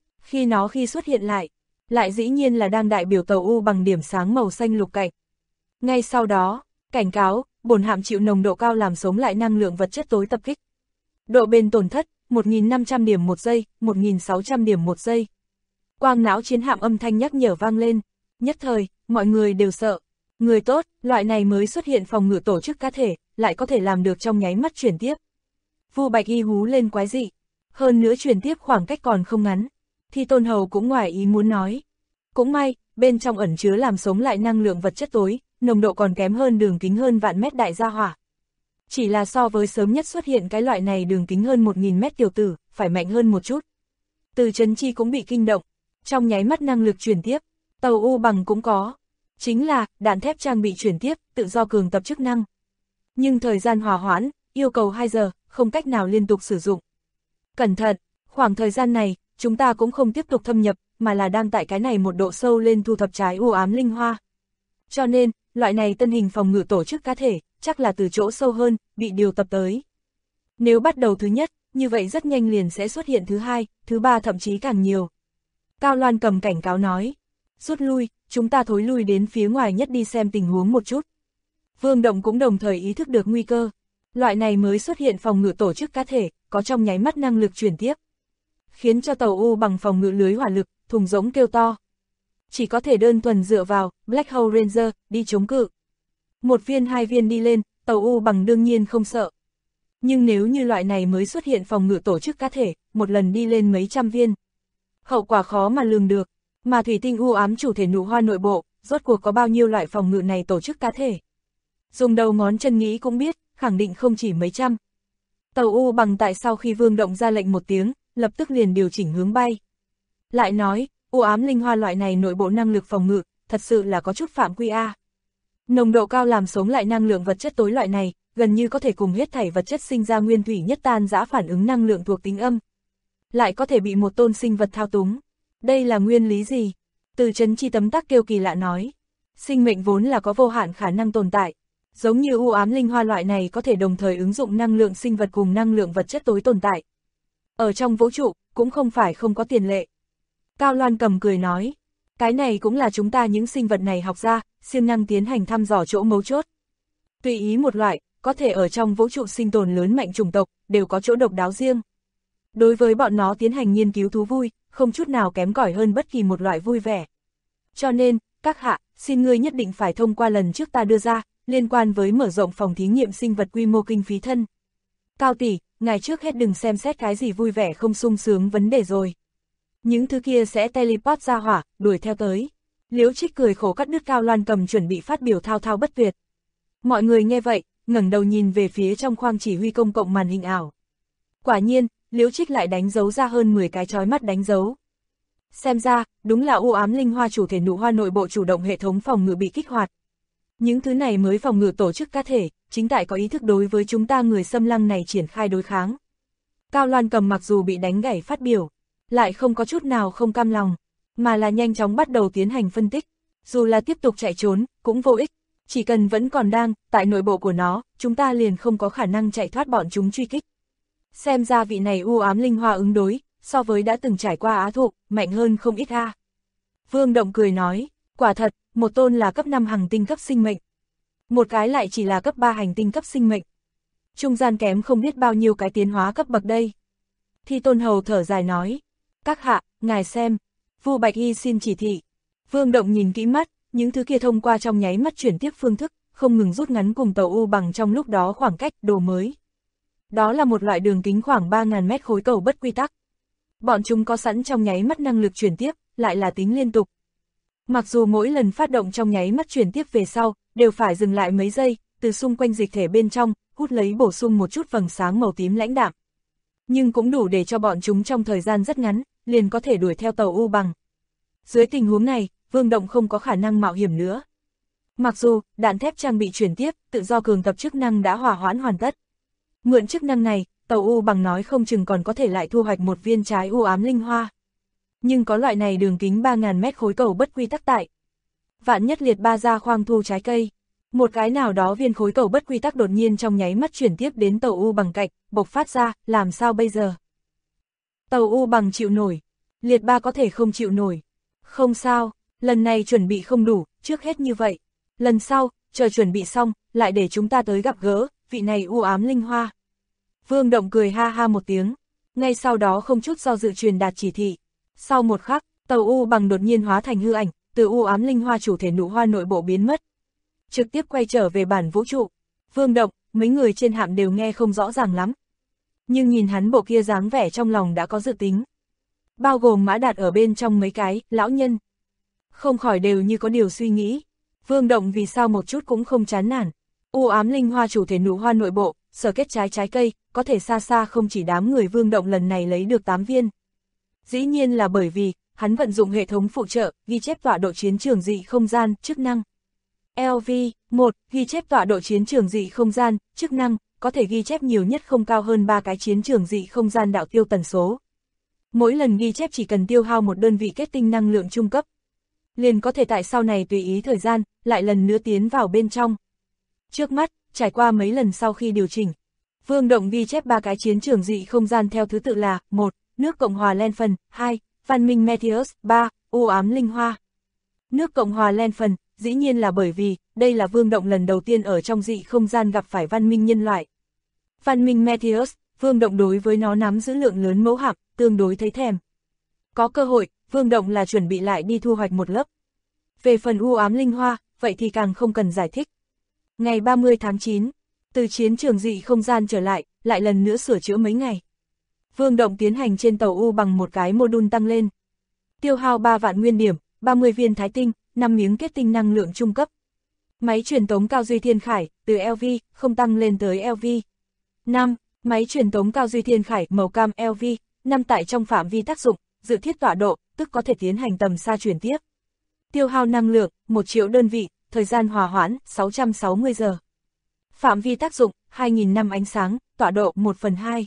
Khi xuất hiện lại dĩ nhiên là đang đại biểu tàu U bằng điểm sáng màu xanh lục cạnh. Ngay sau đó, cảnh cáo, bổn hạm chịu nồng độ cao làm sống lại năng lượng vật chất tối tập kích. Độ bền tổn thất, 1500 điểm một giây, 1600 điểm một giây. Quang não chiến hạm âm thanh nhắc nhở vang lên, nhất thời, mọi người đều sợ. Người tốt, loại này mới xuất hiện phòng ngự tổ chức cá thể, lại có thể làm được trong nháy mắt chuyển tiếp. Vu Bạch Y hú lên quái dị. Hơn nữa chuyển tiếp khoảng cách còn không ngắn. Thi Tôn Hầu cũng ngoài ý muốn nói. Cũng may, bên trong ẩn chứa làm sống lại năng lượng vật chất tối, nồng độ còn kém hơn đường kính hơn vạn mét đại gia hỏa. Chỉ là so với sớm nhất xuất hiện cái loại này đường kính hơn 1000 mét tiểu tử, phải mạnh hơn một chút. Từ Trấn Chi cũng bị kinh động. Trong nháy mắt năng lực chuyển tiếp, tàu U bằng cũng có. Chính là, đạn thép trang bị chuyển tiếp, tự do cường tập chức năng. Nhưng thời gian hòa hoãn, yêu cầu 2 giờ, không cách nào liên tục sử dụng. Cẩn thận, khoảng thời gian này, chúng ta cũng không tiếp tục thâm nhập, mà là đang tại cái này một độ sâu lên thu thập trái u ám linh hoa. Cho nên, loại này tân hình phòng ngự tổ chức cá thể, chắc là từ chỗ sâu hơn, bị điều tập tới. Nếu bắt đầu thứ nhất, như vậy rất nhanh liền sẽ xuất hiện thứ hai, thứ ba thậm chí càng nhiều. Cao Loan Cầm cảnh cáo nói, rút lui, chúng ta thối lui đến phía ngoài nhất đi xem tình huống một chút. Vương Động cũng đồng thời ý thức được nguy cơ. Loại này mới xuất hiện phòng ngự tổ chức cá thể, có trong nháy mắt năng lực chuyển tiếp. Khiến cho tàu U bằng phòng ngự lưới hỏa lực, thùng rỗng kêu to. Chỉ có thể đơn thuần dựa vào Black Hole Ranger đi chống cự. 1 viên 2 viên đi lên, tàu U bằng đương nhiên không sợ. Nhưng nếu như loại này mới xuất hiện phòng ngự tổ chức cá thể, một lần đi lên mấy trăm viên. Hậu quả khó mà lường được, mà thủy tinh u ám chủ thể nụ hoa nội bộ, rốt cuộc có bao nhiêu loại phòng ngự này tổ chức cá thể. Dùng đầu ngón chân nghĩ cũng biết, khẳng định không chỉ mấy trăm. Tàu U Bằng tại sau khi Vương Động ra lệnh một tiếng, lập tức liền điều chỉnh hướng bay. Lại nói, u ám linh hoa loại này nội bộ năng lực phòng ngự, thật sự là có chút phạm quy a. Nồng độ cao làm sống lại năng lượng vật chất tối loại này, gần như có thể cùng hết thảy vật chất sinh ra nguyên thủy nhất tan rã phản ứng năng lượng thuộc tính âm. Lại có thể bị một tôn sinh vật thao túng. Đây là nguyên lý gì? Từ Trấn Chi tấm tắc kêu kỳ lạ nói. Sinh mệnh vốn là có vô hạn khả năng tồn tại. Giống như u ám linh hoa loại này có thể đồng thời ứng dụng năng lượng sinh vật cùng năng lượng vật chất tối tồn tại. Ở trong vũ trụ, cũng không phải không có tiền lệ. Cao Loan Cầm cười nói. Cái này cũng là chúng ta những sinh vật này học ra, siêng năng tiến hành thăm dò chỗ mấu chốt. Tùy ý một loại, có thể ở trong vũ trụ sinh tồn lớn mạnh chủng tộc, đều có chỗ độc đáo riêng. Đối với bọn nó tiến hành nghiên cứu thú vui, không chút nào kém cỏi hơn bất kỳ một loại vui vẻ. Cho nên, các hạ, xin ngươi nhất định phải thông qua lần trước ta đưa ra, liên quan với mở rộng phòng thí nghiệm sinh vật quy mô kinh phí thân. Cao tỷ, ngài trước hết đừng xem xét cái gì vui vẻ không sung sướng vấn đề rồi. Những thứ kia sẽ teleport ra hỏa, đuổi theo tới. Liễu Trích cười khổ cắt đứt Cao Loan Cầm chuẩn bị phát biểu thao thao bất tuyệt. Mọi người nghe vậy, ngẩng đầu nhìn về phía trong khoang chỉ huy công cộng màn hình ảo. Quả nhiên, Liễu Trích lại đánh dấu ra hơn 10 cái chói mắt đánh dấu. Xem ra, đúng là u ám linh hoa chủ thể nụ hoa nội bộ chủ động hệ thống phòng ngự bị kích hoạt. Những thứ này mới phòng ngự tổ chức cá thể, chính tại có ý thức đối với chúng ta người xâm lăng này triển khai đối kháng. Cao Loan Cầm mặc dù bị đánh gãy phát biểu, lại không có chút nào không cam lòng, mà là nhanh chóng bắt đầu tiến hành phân tích. Dù là tiếp tục chạy trốn, cũng vô ích, chỉ cần vẫn còn đang, tại nội bộ của nó, chúng ta liền không có khả năng chạy thoát bọn chúng truy kích. Xem ra vị này u ám linh hoa ứng đối, so với đã từng trải qua Á Thụ, mạnh hơn không ít ha. Vương Động cười nói, quả thật, một tôn là cấp 5 hành tinh cấp sinh mệnh. Một cái lại chỉ là cấp 3 hành tinh cấp sinh mệnh. Trung gian kém không biết bao nhiêu cái tiến hóa cấp bậc đây. Thi Tôn Hầu thở dài nói, các hạ, ngài xem, Vu Bạch Y xin chỉ thị. Vương Động nhìn kỹ mắt, những thứ kia thông qua trong nháy mắt chuyển tiếp phương thức, không ngừng rút ngắn cùng tàu U Bằng trong lúc đó khoảng cách đồ mới. Đó là một loại đường kính khoảng 3.000 mét khối cầu bất quy tắc. Bọn chúng có sẵn trong nháy mắt năng lực chuyển tiếp, lại là tính liên tục. Mặc dù mỗi lần phát động trong nháy mắt chuyển tiếp về sau, đều phải dừng lại mấy giây, từ xung quanh dịch thể bên trong, hút lấy bổ sung một chút vầng sáng màu tím lãnh đạm. Nhưng cũng đủ để cho bọn chúng trong thời gian rất ngắn, liền có thể đuổi theo tàu U Bằng. Dưới tình huống này, Vương Động không có khả năng mạo hiểm nữa. Mặc dù, đạn thép trang bị chuyển tiếp, tự do cường tập chức năng đã hòa hoãn hoàn tất. Mượn chức năng này, tàu U Bằng nói không chừng còn có thể lại thu hoạch một viên trái u ám linh hoa. Nhưng có loại này đường kính 3.000 mét khối cầu bất quy tắc tại. Vạn nhất liệt ba ra khoang thu trái cây. Một cái nào đó viên khối cầu bất quy tắc đột nhiên trong nháy mắt chuyển tiếp đến tàu U Bằng cạnh, bộc phát ra, làm sao bây giờ? Tàu U Bằng chịu nổi. Liệt ba có thể không chịu nổi. Không sao, lần này chuẩn bị không đủ, trước hết như vậy. Lần sau, chờ chuẩn bị xong, lại để chúng ta tới gặp gỡ, vị này u ám linh hoa. Vương Động cười ha ha một tiếng, ngay sau đó không chút do dự truyền đạt chỉ thị. Sau một khắc, tàu U Bằng đột nhiên hóa thành hư ảnh, từ u ám linh hoa chủ thể nụ hoa nội bộ biến mất. Trực tiếp quay trở về bản vũ trụ. Vương Động, mấy người trên hạm đều nghe không rõ ràng lắm. Nhưng nhìn hắn bộ kia dáng vẻ trong lòng đã có dự tính. Bao gồm Mã Đạt ở bên trong mấy cái, lão nhân. Không khỏi đều như có điều suy nghĩ. Vương Động vì sao một chút cũng không chán nản. U ám linh hoa chủ thể nụ hoa nội bộ, sở kết trái cây, có thể xa xa không chỉ đám người Vương Động lần này lấy được 8 viên. Dĩ nhiên là bởi vì, hắn vận dụng hệ thống phụ trợ, ghi chép tọa độ chiến trường dị không gian, chức năng. LV1, ghi chép tọa độ chiến trường dị không gian, chức năng, có thể ghi chép nhiều nhất không cao hơn 3 cái chiến trường dị không gian đạo tiêu tần số. Mỗi lần ghi chép chỉ cần tiêu hao một đơn vị kết tinh năng lượng trung cấp. Liền có thể tại sau này tùy ý thời gian, lại lần nữa tiến vào bên trong. Trước mắt, trải qua mấy lần sau khi điều chỉnh, Vương Động ghi chép 3 cái chiến trường dị không gian theo thứ tự là 1. Nước Cộng hòa Len Phần, 2. Văn minh Meteus, 3. U ám linh hoa. Nước Cộng hòa Len Phần, dĩ nhiên là bởi vì, đây là Vương Động lần đầu tiên ở trong dị không gian gặp phải văn minh nhân loại. Văn minh Meteus, Vương Động đối với nó nắm giữ lượng lớn mẫu hạm, tương đối thấy thèm. Có cơ hội, Vương Động là chuẩn bị lại đi thu hoạch một lớp. Về phần u ám linh hoa, vậy thì càng không cần giải thích. Ngày 30 tháng 9, từ chiến trường dị không gian trở lại, lại lần nữa sửa chữa mấy ngày. Vương Động tiến hành trên tàu U Bằng một cái mô đun tăng lên. Tiêu hao 3 vạn nguyên điểm, 30 viên thái tinh, 5 miếng kết tinh năng lượng trung cấp. Máy truyền tống cao duy thiên khải, từ LV, không tăng lên tới LV. 5. Máy truyền tống cao duy thiên khải, màu cam LV, 5 tại trong phạm vi tác dụng, dự thiết tọa độ, tức có thể tiến hành tầm xa chuyển tiếp. Tiêu hao năng lượng, 1 triệu đơn vị, thời gian hòa hoãn, 660 giờ. Phạm vi tác dụng, 2.000 năm ánh sáng, tọa độ 1/2.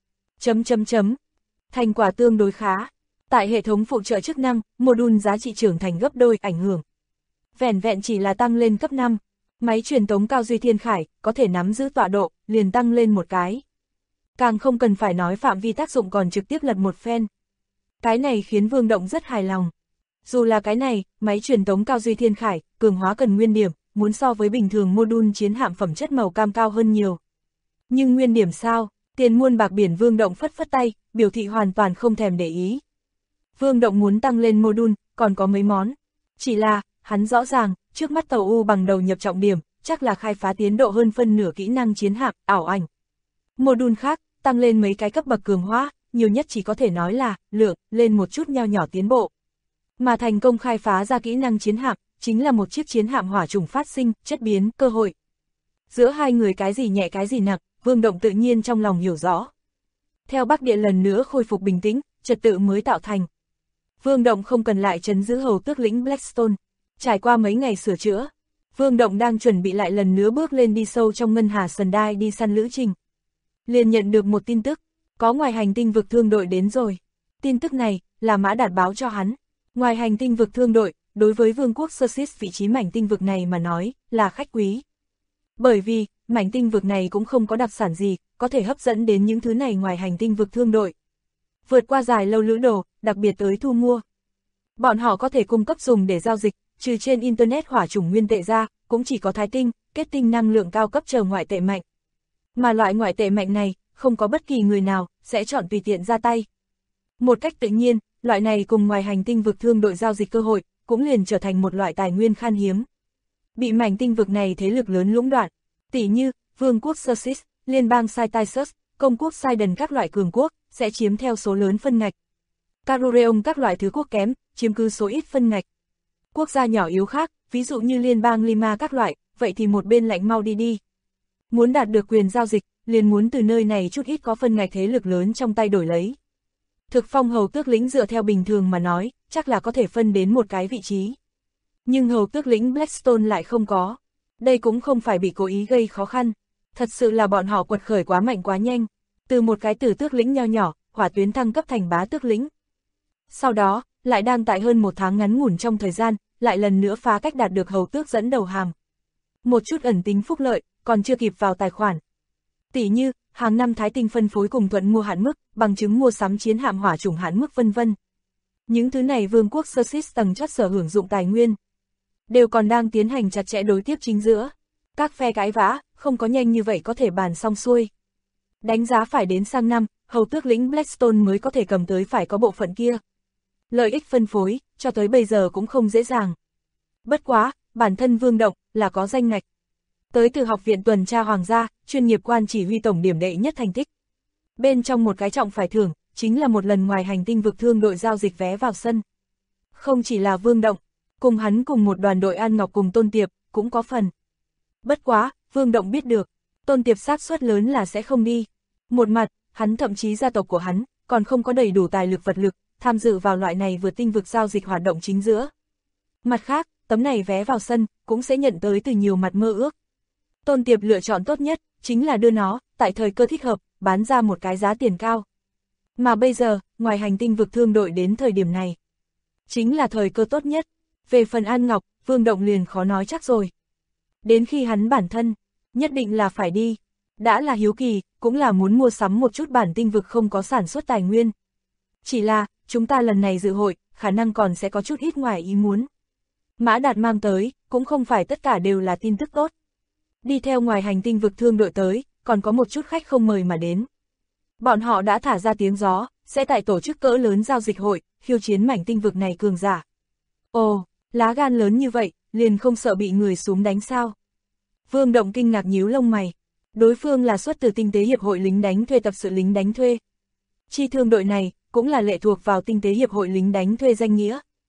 Thành quả tương đối khá. Tại hệ thống phụ trợ chức năng, module giá trị trưởng thành gấp đôi, ảnh hưởng. Vẻn vẹn chỉ là tăng lên cấp 5. Máy truyền tống cao duy thiên khải, có thể nắm giữ tọa độ, liền tăng lên một cái. Càng không cần phải nói phạm vi tác dụng còn trực tiếp lật một phen. Cái này khiến Vương Động rất hài lòng. Dù là cái này, máy truyền tống cao duy thiên khải, cường hóa cần nguyên điểm, muốn so với bình thường module chiến hạm phẩm chất màu cam cao hơn nhiều. Nhưng nguyên điểm sao? Tiền muôn bạc biển. Vương Động phất phất tay, biểu thị hoàn toàn không thèm để ý. Vương Động muốn tăng lên module, còn có mấy món. Chỉ là, hắn rõ ràng, trước mắt tàu U bằng đầu nhập trọng điểm, chắc là khai phá tiến độ hơn phân nửa kỹ năng chiến hạm, ảo ảnh. Module khác, tăng lên mấy cái cấp bậc cường hóa, nhiều nhất chỉ có thể nói là, lượng, lên một chút nho nhỏ tiến bộ. Mà thành công khai phá ra kỹ năng chiến hạm, chính là một chiếc chiến hạm hỏa trùng phát sinh, chất biến, cơ hội. Giữa hai người cái gì nhẹ cái gì nặng, Vương Động tự nhiên trong lòng hiểu rõ. Theo Bắc Địa lần nữa khôi phục bình tĩnh, trật tự mới tạo thành. Vương Động không cần lại trấn giữ hầu tước lĩnh Blackstone. Trải qua mấy ngày sửa chữa, Vương Động đang chuẩn bị lại lần nữa bước lên đi sâu trong ngân hà Sendai đi săn lữ trình. Liền nhận được một tin tức, có ngoài hành tinh vực thương đội đến rồi. Tin tức này, là Mã Đạt báo cho hắn. Ngoài hành tinh vực thương đội, đối với vương quốc Sursis vị trí mảnh tinh vực này mà nói, là khách quý. Bởi vì, mảnh tinh vực này cũng không có đặc sản gì, có thể hấp dẫn đến những thứ này ngoài hành tinh vực thương đội. Vượt qua dài lâu lữ đồ, đặc biệt tới thu mua. Bọn họ có thể cung cấp dùng để giao dịch, trừ trên Internet hỏa chủng nguyên tệ ra, cũng chỉ có thái tinh, kết tinh năng lượng cao cấp chờ ngoại tệ mạnh. Mà loại ngoại tệ mạnh này, không có bất kỳ người nào, sẽ chọn tùy tiện ra tay. Một cách tự nhiên, loại này cùng ngoài hành tinh vực thương đội giao dịch cơ hội, cũng liền trở thành một loại tài nguyên khan hiếm. Bị mảnh tinh vực này thế lực lớn lũng đoạn, tỉ như, vương quốc Sursis, liên bang Saitaisus, công quốc Sidon các loại cường quốc, sẽ chiếm theo số lớn phân ngạch. Carureum các loại thứ quốc kém, chiếm cứ số ít phân ngạch. Quốc gia nhỏ yếu khác, ví dụ như liên bang Lima các loại, vậy thì một bên lạnh mau đi đi. Muốn đạt được quyền giao dịch, liền muốn từ nơi này chút ít có phân ngạch thế lực lớn trong tay đổi lấy. Thực phong hầu tước lĩnh dựa theo bình thường mà nói, chắc là có thể phân đến một cái vị trí. Nhưng hầu tước lĩnh Blackstone lại không có. Đây cũng không phải bị cố ý gây khó khăn. Thật sự là bọn họ quật khởi quá mạnh quá nhanh. Từ một cái tử tước lĩnh nho nhỏ, hỏa tuyến thăng cấp thành bá tước lĩnh. Sau đó, lại đang tại hơn một tháng ngắn ngủn trong thời gian, lại lần nữa phá cách đạt được hầu tước dẫn đầu hàm. Một chút ẩn tính phúc lợi, còn chưa kịp vào tài khoản. Tỷ như, hàng năm thái tinh phân phối cùng thuận mua hạn mức, bằng chứng mua sắm chiến hạm hỏa chủng hạn mức vân vân. Những thứ này vương quốc Sursis tầng chót sở hưởng dụng tài nguyên, đều còn đang tiến hành chặt chẽ đối tiếp chính giữa. Các phe cãi vã, không có nhanh như vậy có thể bàn xong xuôi. Đánh giá phải đến sang năm, hầu tước lĩnh Blackstone mới có thể cầm tới phải có bộ phận kia. Lợi ích phân phối, cho tới bây giờ cũng không dễ dàng. Bất quá, bản thân Vương Động, là có danh ngạch. Tới từ học viện tuần tra hoàng gia, chuyên nghiệp quan chỉ huy tổng điểm đệ nhất thành tích. Bên trong một cái trọng phải thưởng, chính là một lần ngoài hành tinh vực thương đội giao dịch vé vào sân. Không chỉ là Vương Động, cùng hắn cùng một đoàn đội An Ngọc cùng Tôn Tiệp, cũng có phần. Bất quá, Vương Động biết được, Tôn Tiệp xác suất lớn là sẽ không đi. Một mặt, hắn thậm chí gia tộc của hắn, còn không có đầy đủ tài lực vật lực, tham dự vào loại này vượt tinh vực giao dịch hoạt động chính giữa. Mặt khác, tấm này vé vào sân, cũng sẽ nhận tới từ nhiều mặt mơ ước. Tôn Tiệp lựa chọn tốt nhất, chính là đưa nó, tại thời cơ thích hợp, bán ra một cái giá tiền cao. Mà bây giờ, ngoài hành tinh vực thương đội đến thời điểm này, chính là thời cơ tốt nhất. Về phần An Ngọc, Vương Động liền khó nói chắc rồi. Đến khi hắn bản thân, nhất định là phải đi. Đã là hiếu kỳ, cũng là muốn mua sắm một chút bản tinh vực không có sản xuất tài nguyên. Chỉ là, chúng ta lần này dự hội, khả năng còn sẽ có chút ít ngoài ý muốn. Mã Đạt mang tới, cũng không phải tất cả đều là tin tức tốt. Đi theo ngoài hành tinh vực thương đội tới, còn có một chút khách không mời mà đến. Bọn họ đã thả ra tiếng gió, sẽ tại tổ chức cỡ lớn giao dịch hội, khiêu chiến mảnh tinh vực này cường giả. Ồ, lá gan lớn như vậy, liền không sợ bị người xuống đánh sao? Vương Động kinh ngạc nhíu lông mày. Đối phương là xuất từ tinh tế hiệp hội lính đánh thuê tập sự lính đánh thuê. Chi thương đội này, cũng là lệ thuộc vào tinh tế hiệp hội lính đánh thuê danh nghĩa.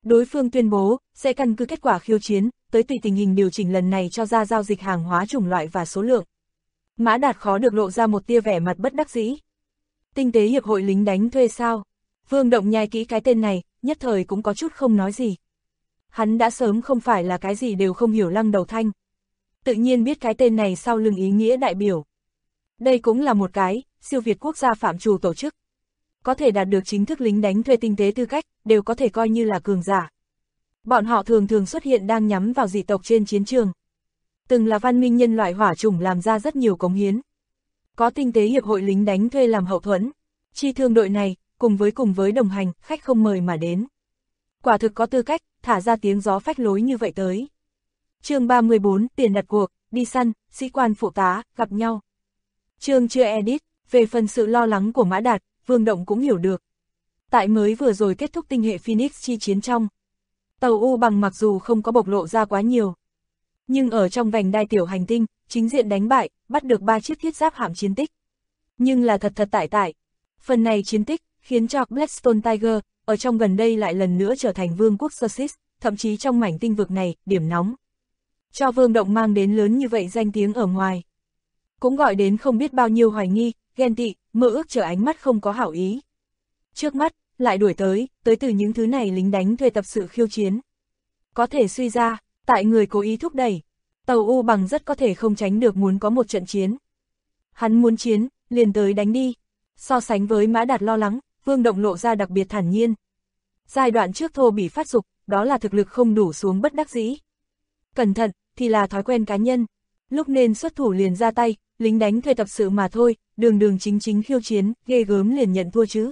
Đối phương tuyên bố, sẽ căn cứ kết quả khiêu chiến, tới tùy tình hình điều chỉnh lần này cho ra giao dịch hàng hóa chủng loại và số lượng. Mã Đạt khó được lộ ra một tia vẻ mặt bất đắc dĩ. Tinh tế hiệp hội lính đánh thuê sao? Vương Động nhai kỹ cái tên này, nhất thời cũng có chút không nói gì. Hắn đã sớm không phải là cái gì đều không hiểu Lăng Đầu Thanh. Tự nhiên biết cái tên này sau lưng ý nghĩa đại biểu. Đây cũng là một cái, siêu việt quốc gia phạm trù tổ chức. Có thể đạt được chính thức lính đánh thuê tinh tế tư cách, đều có thể coi như là cường giả. Bọn họ thường thường xuất hiện đang nhắm vào dị tộc trên chiến trường. Từng là văn minh nhân loại hỏa chủng làm ra rất nhiều cống hiến. Có tinh tế hiệp hội lính đánh thuê làm hậu thuẫn. Chi thương đội này, cùng với đồng hành, khách không mời mà đến. Quả thực có tư cách, thả ra tiếng gió phách lối như vậy tới. Chương 34, tiền đặt cuộc, đi săn, sĩ quan phụ tá, gặp nhau. Chương chưa edit, về phần sự lo lắng của Mã Đạt, Vương Động cũng hiểu được. Tại mới vừa rồi kết thúc tinh hệ Phoenix chi chiến trong. Tàu U Bằng mặc dù không có bộc lộ ra quá nhiều. Nhưng ở trong vành đai tiểu hành tinh, chính diện đánh bại, bắt được 3 chiếc thiết giáp hạm chiến tích. Nhưng là thật tại. Phần này chiến tích, khiến cho Blackstone Tiger, ở trong gần đây lại lần nữa trở thành vương quốc Sosis, thậm chí trong mảnh tinh vực này, điểm nóng. Cho Vương Động mang đến lớn như vậy danh tiếng ở ngoài. Cũng gọi đến không biết bao nhiêu hoài nghi, ghen tị, mơ ước chờ ánh mắt không có hảo ý. Trước mắt, lại đuổi tới từ những thứ này lính đánh thuê tập sự khiêu chiến. Có thể suy ra, tại người cố ý thúc đẩy, tàu U Bằng rất có thể không tránh được muốn có một trận chiến. Hắn muốn chiến, liền tới đánh đi. So sánh với Mã Đạt lo lắng, Vương Động lộ ra đặc biệt thản nhiên. Giai đoạn trước thô bỉ phát dục, đó là thực lực không đủ xuống bất đắc dĩ. Cẩn thận, thì là thói quen cá nhân. Lúc nên xuất thủ liền ra tay, lính đánh thuê tập sự mà thôi, đường chính khiêu chiến, ghê gớm liền nhận thua chứ.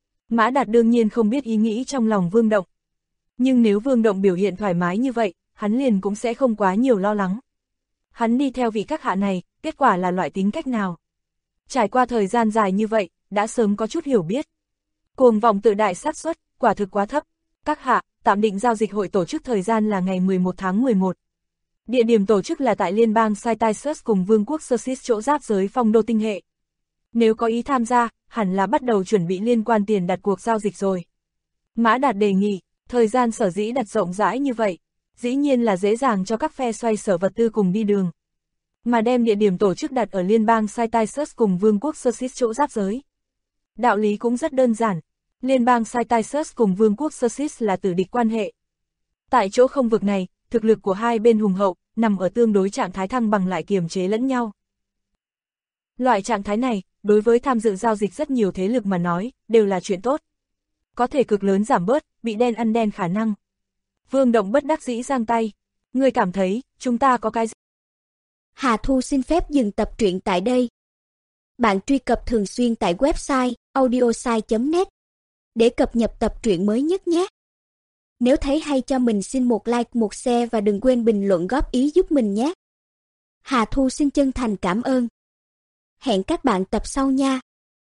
Mã Đạt đương nhiên không biết ý nghĩ trong lòng Vương Động. Nhưng nếu Vương Động biểu hiện thoải mái như vậy, hắn liền cũng sẽ không quá nhiều lo lắng. Hắn đi theo vị các hạ này, kết quả là loại tính cách nào? Trải qua thời gian dài như vậy, đã sớm có chút hiểu biết. Cuồng vọng tự đại xác suất, quả thực quá thấp. Các hạ, tạm định giao dịch hội tổ chức thời gian là ngày 11 tháng 11. Địa điểm tổ chức là tại liên bang Cytisus cùng vương quốc Sosis chỗ giáp giới phong đô tinh hệ. Nếu có ý tham gia, hẳn là bắt đầu chuẩn bị liên quan tiền đặt cuộc giao dịch rồi. Mã Đạt đề nghị, thời gian sở dĩ đặt rộng rãi như vậy, dĩ nhiên là dễ dàng cho các phe xoay sở vật tư cùng đi đường. Mà đem địa điểm tổ chức đặt ở liên bang Cytisus cùng vương quốc Sosis chỗ giáp giới. Đạo lý cũng rất đơn giản, liên bang Cytisus cùng vương quốc Sosis là tử địch quan hệ. Tại chỗ không vực này, thực lực của hai bên hùng hậu, nằm ở tương đối trạng thái thăng bằng lại kiềm chế lẫn nhau. Loại trạng thái này, đối với tham dự giao dịch rất nhiều thế lực mà nói, đều là chuyện tốt. Có thể cực lớn giảm bớt, bị đen ăn đen khả năng. Vương Động bất đắc dĩ giang tay. Người cảm thấy, chúng ta có cái gì? Hà Thu xin phép dừng tập truyện tại đây. Bạn truy cập thường xuyên tại website audiosai.net để cập nhật tập truyện mới nhất nhé. Nếu thấy hay cho mình xin một like, một share và đừng quên bình luận góp ý giúp mình nhé. Hà Thu xin chân thành cảm ơn. Hẹn các bạn tập sau nha.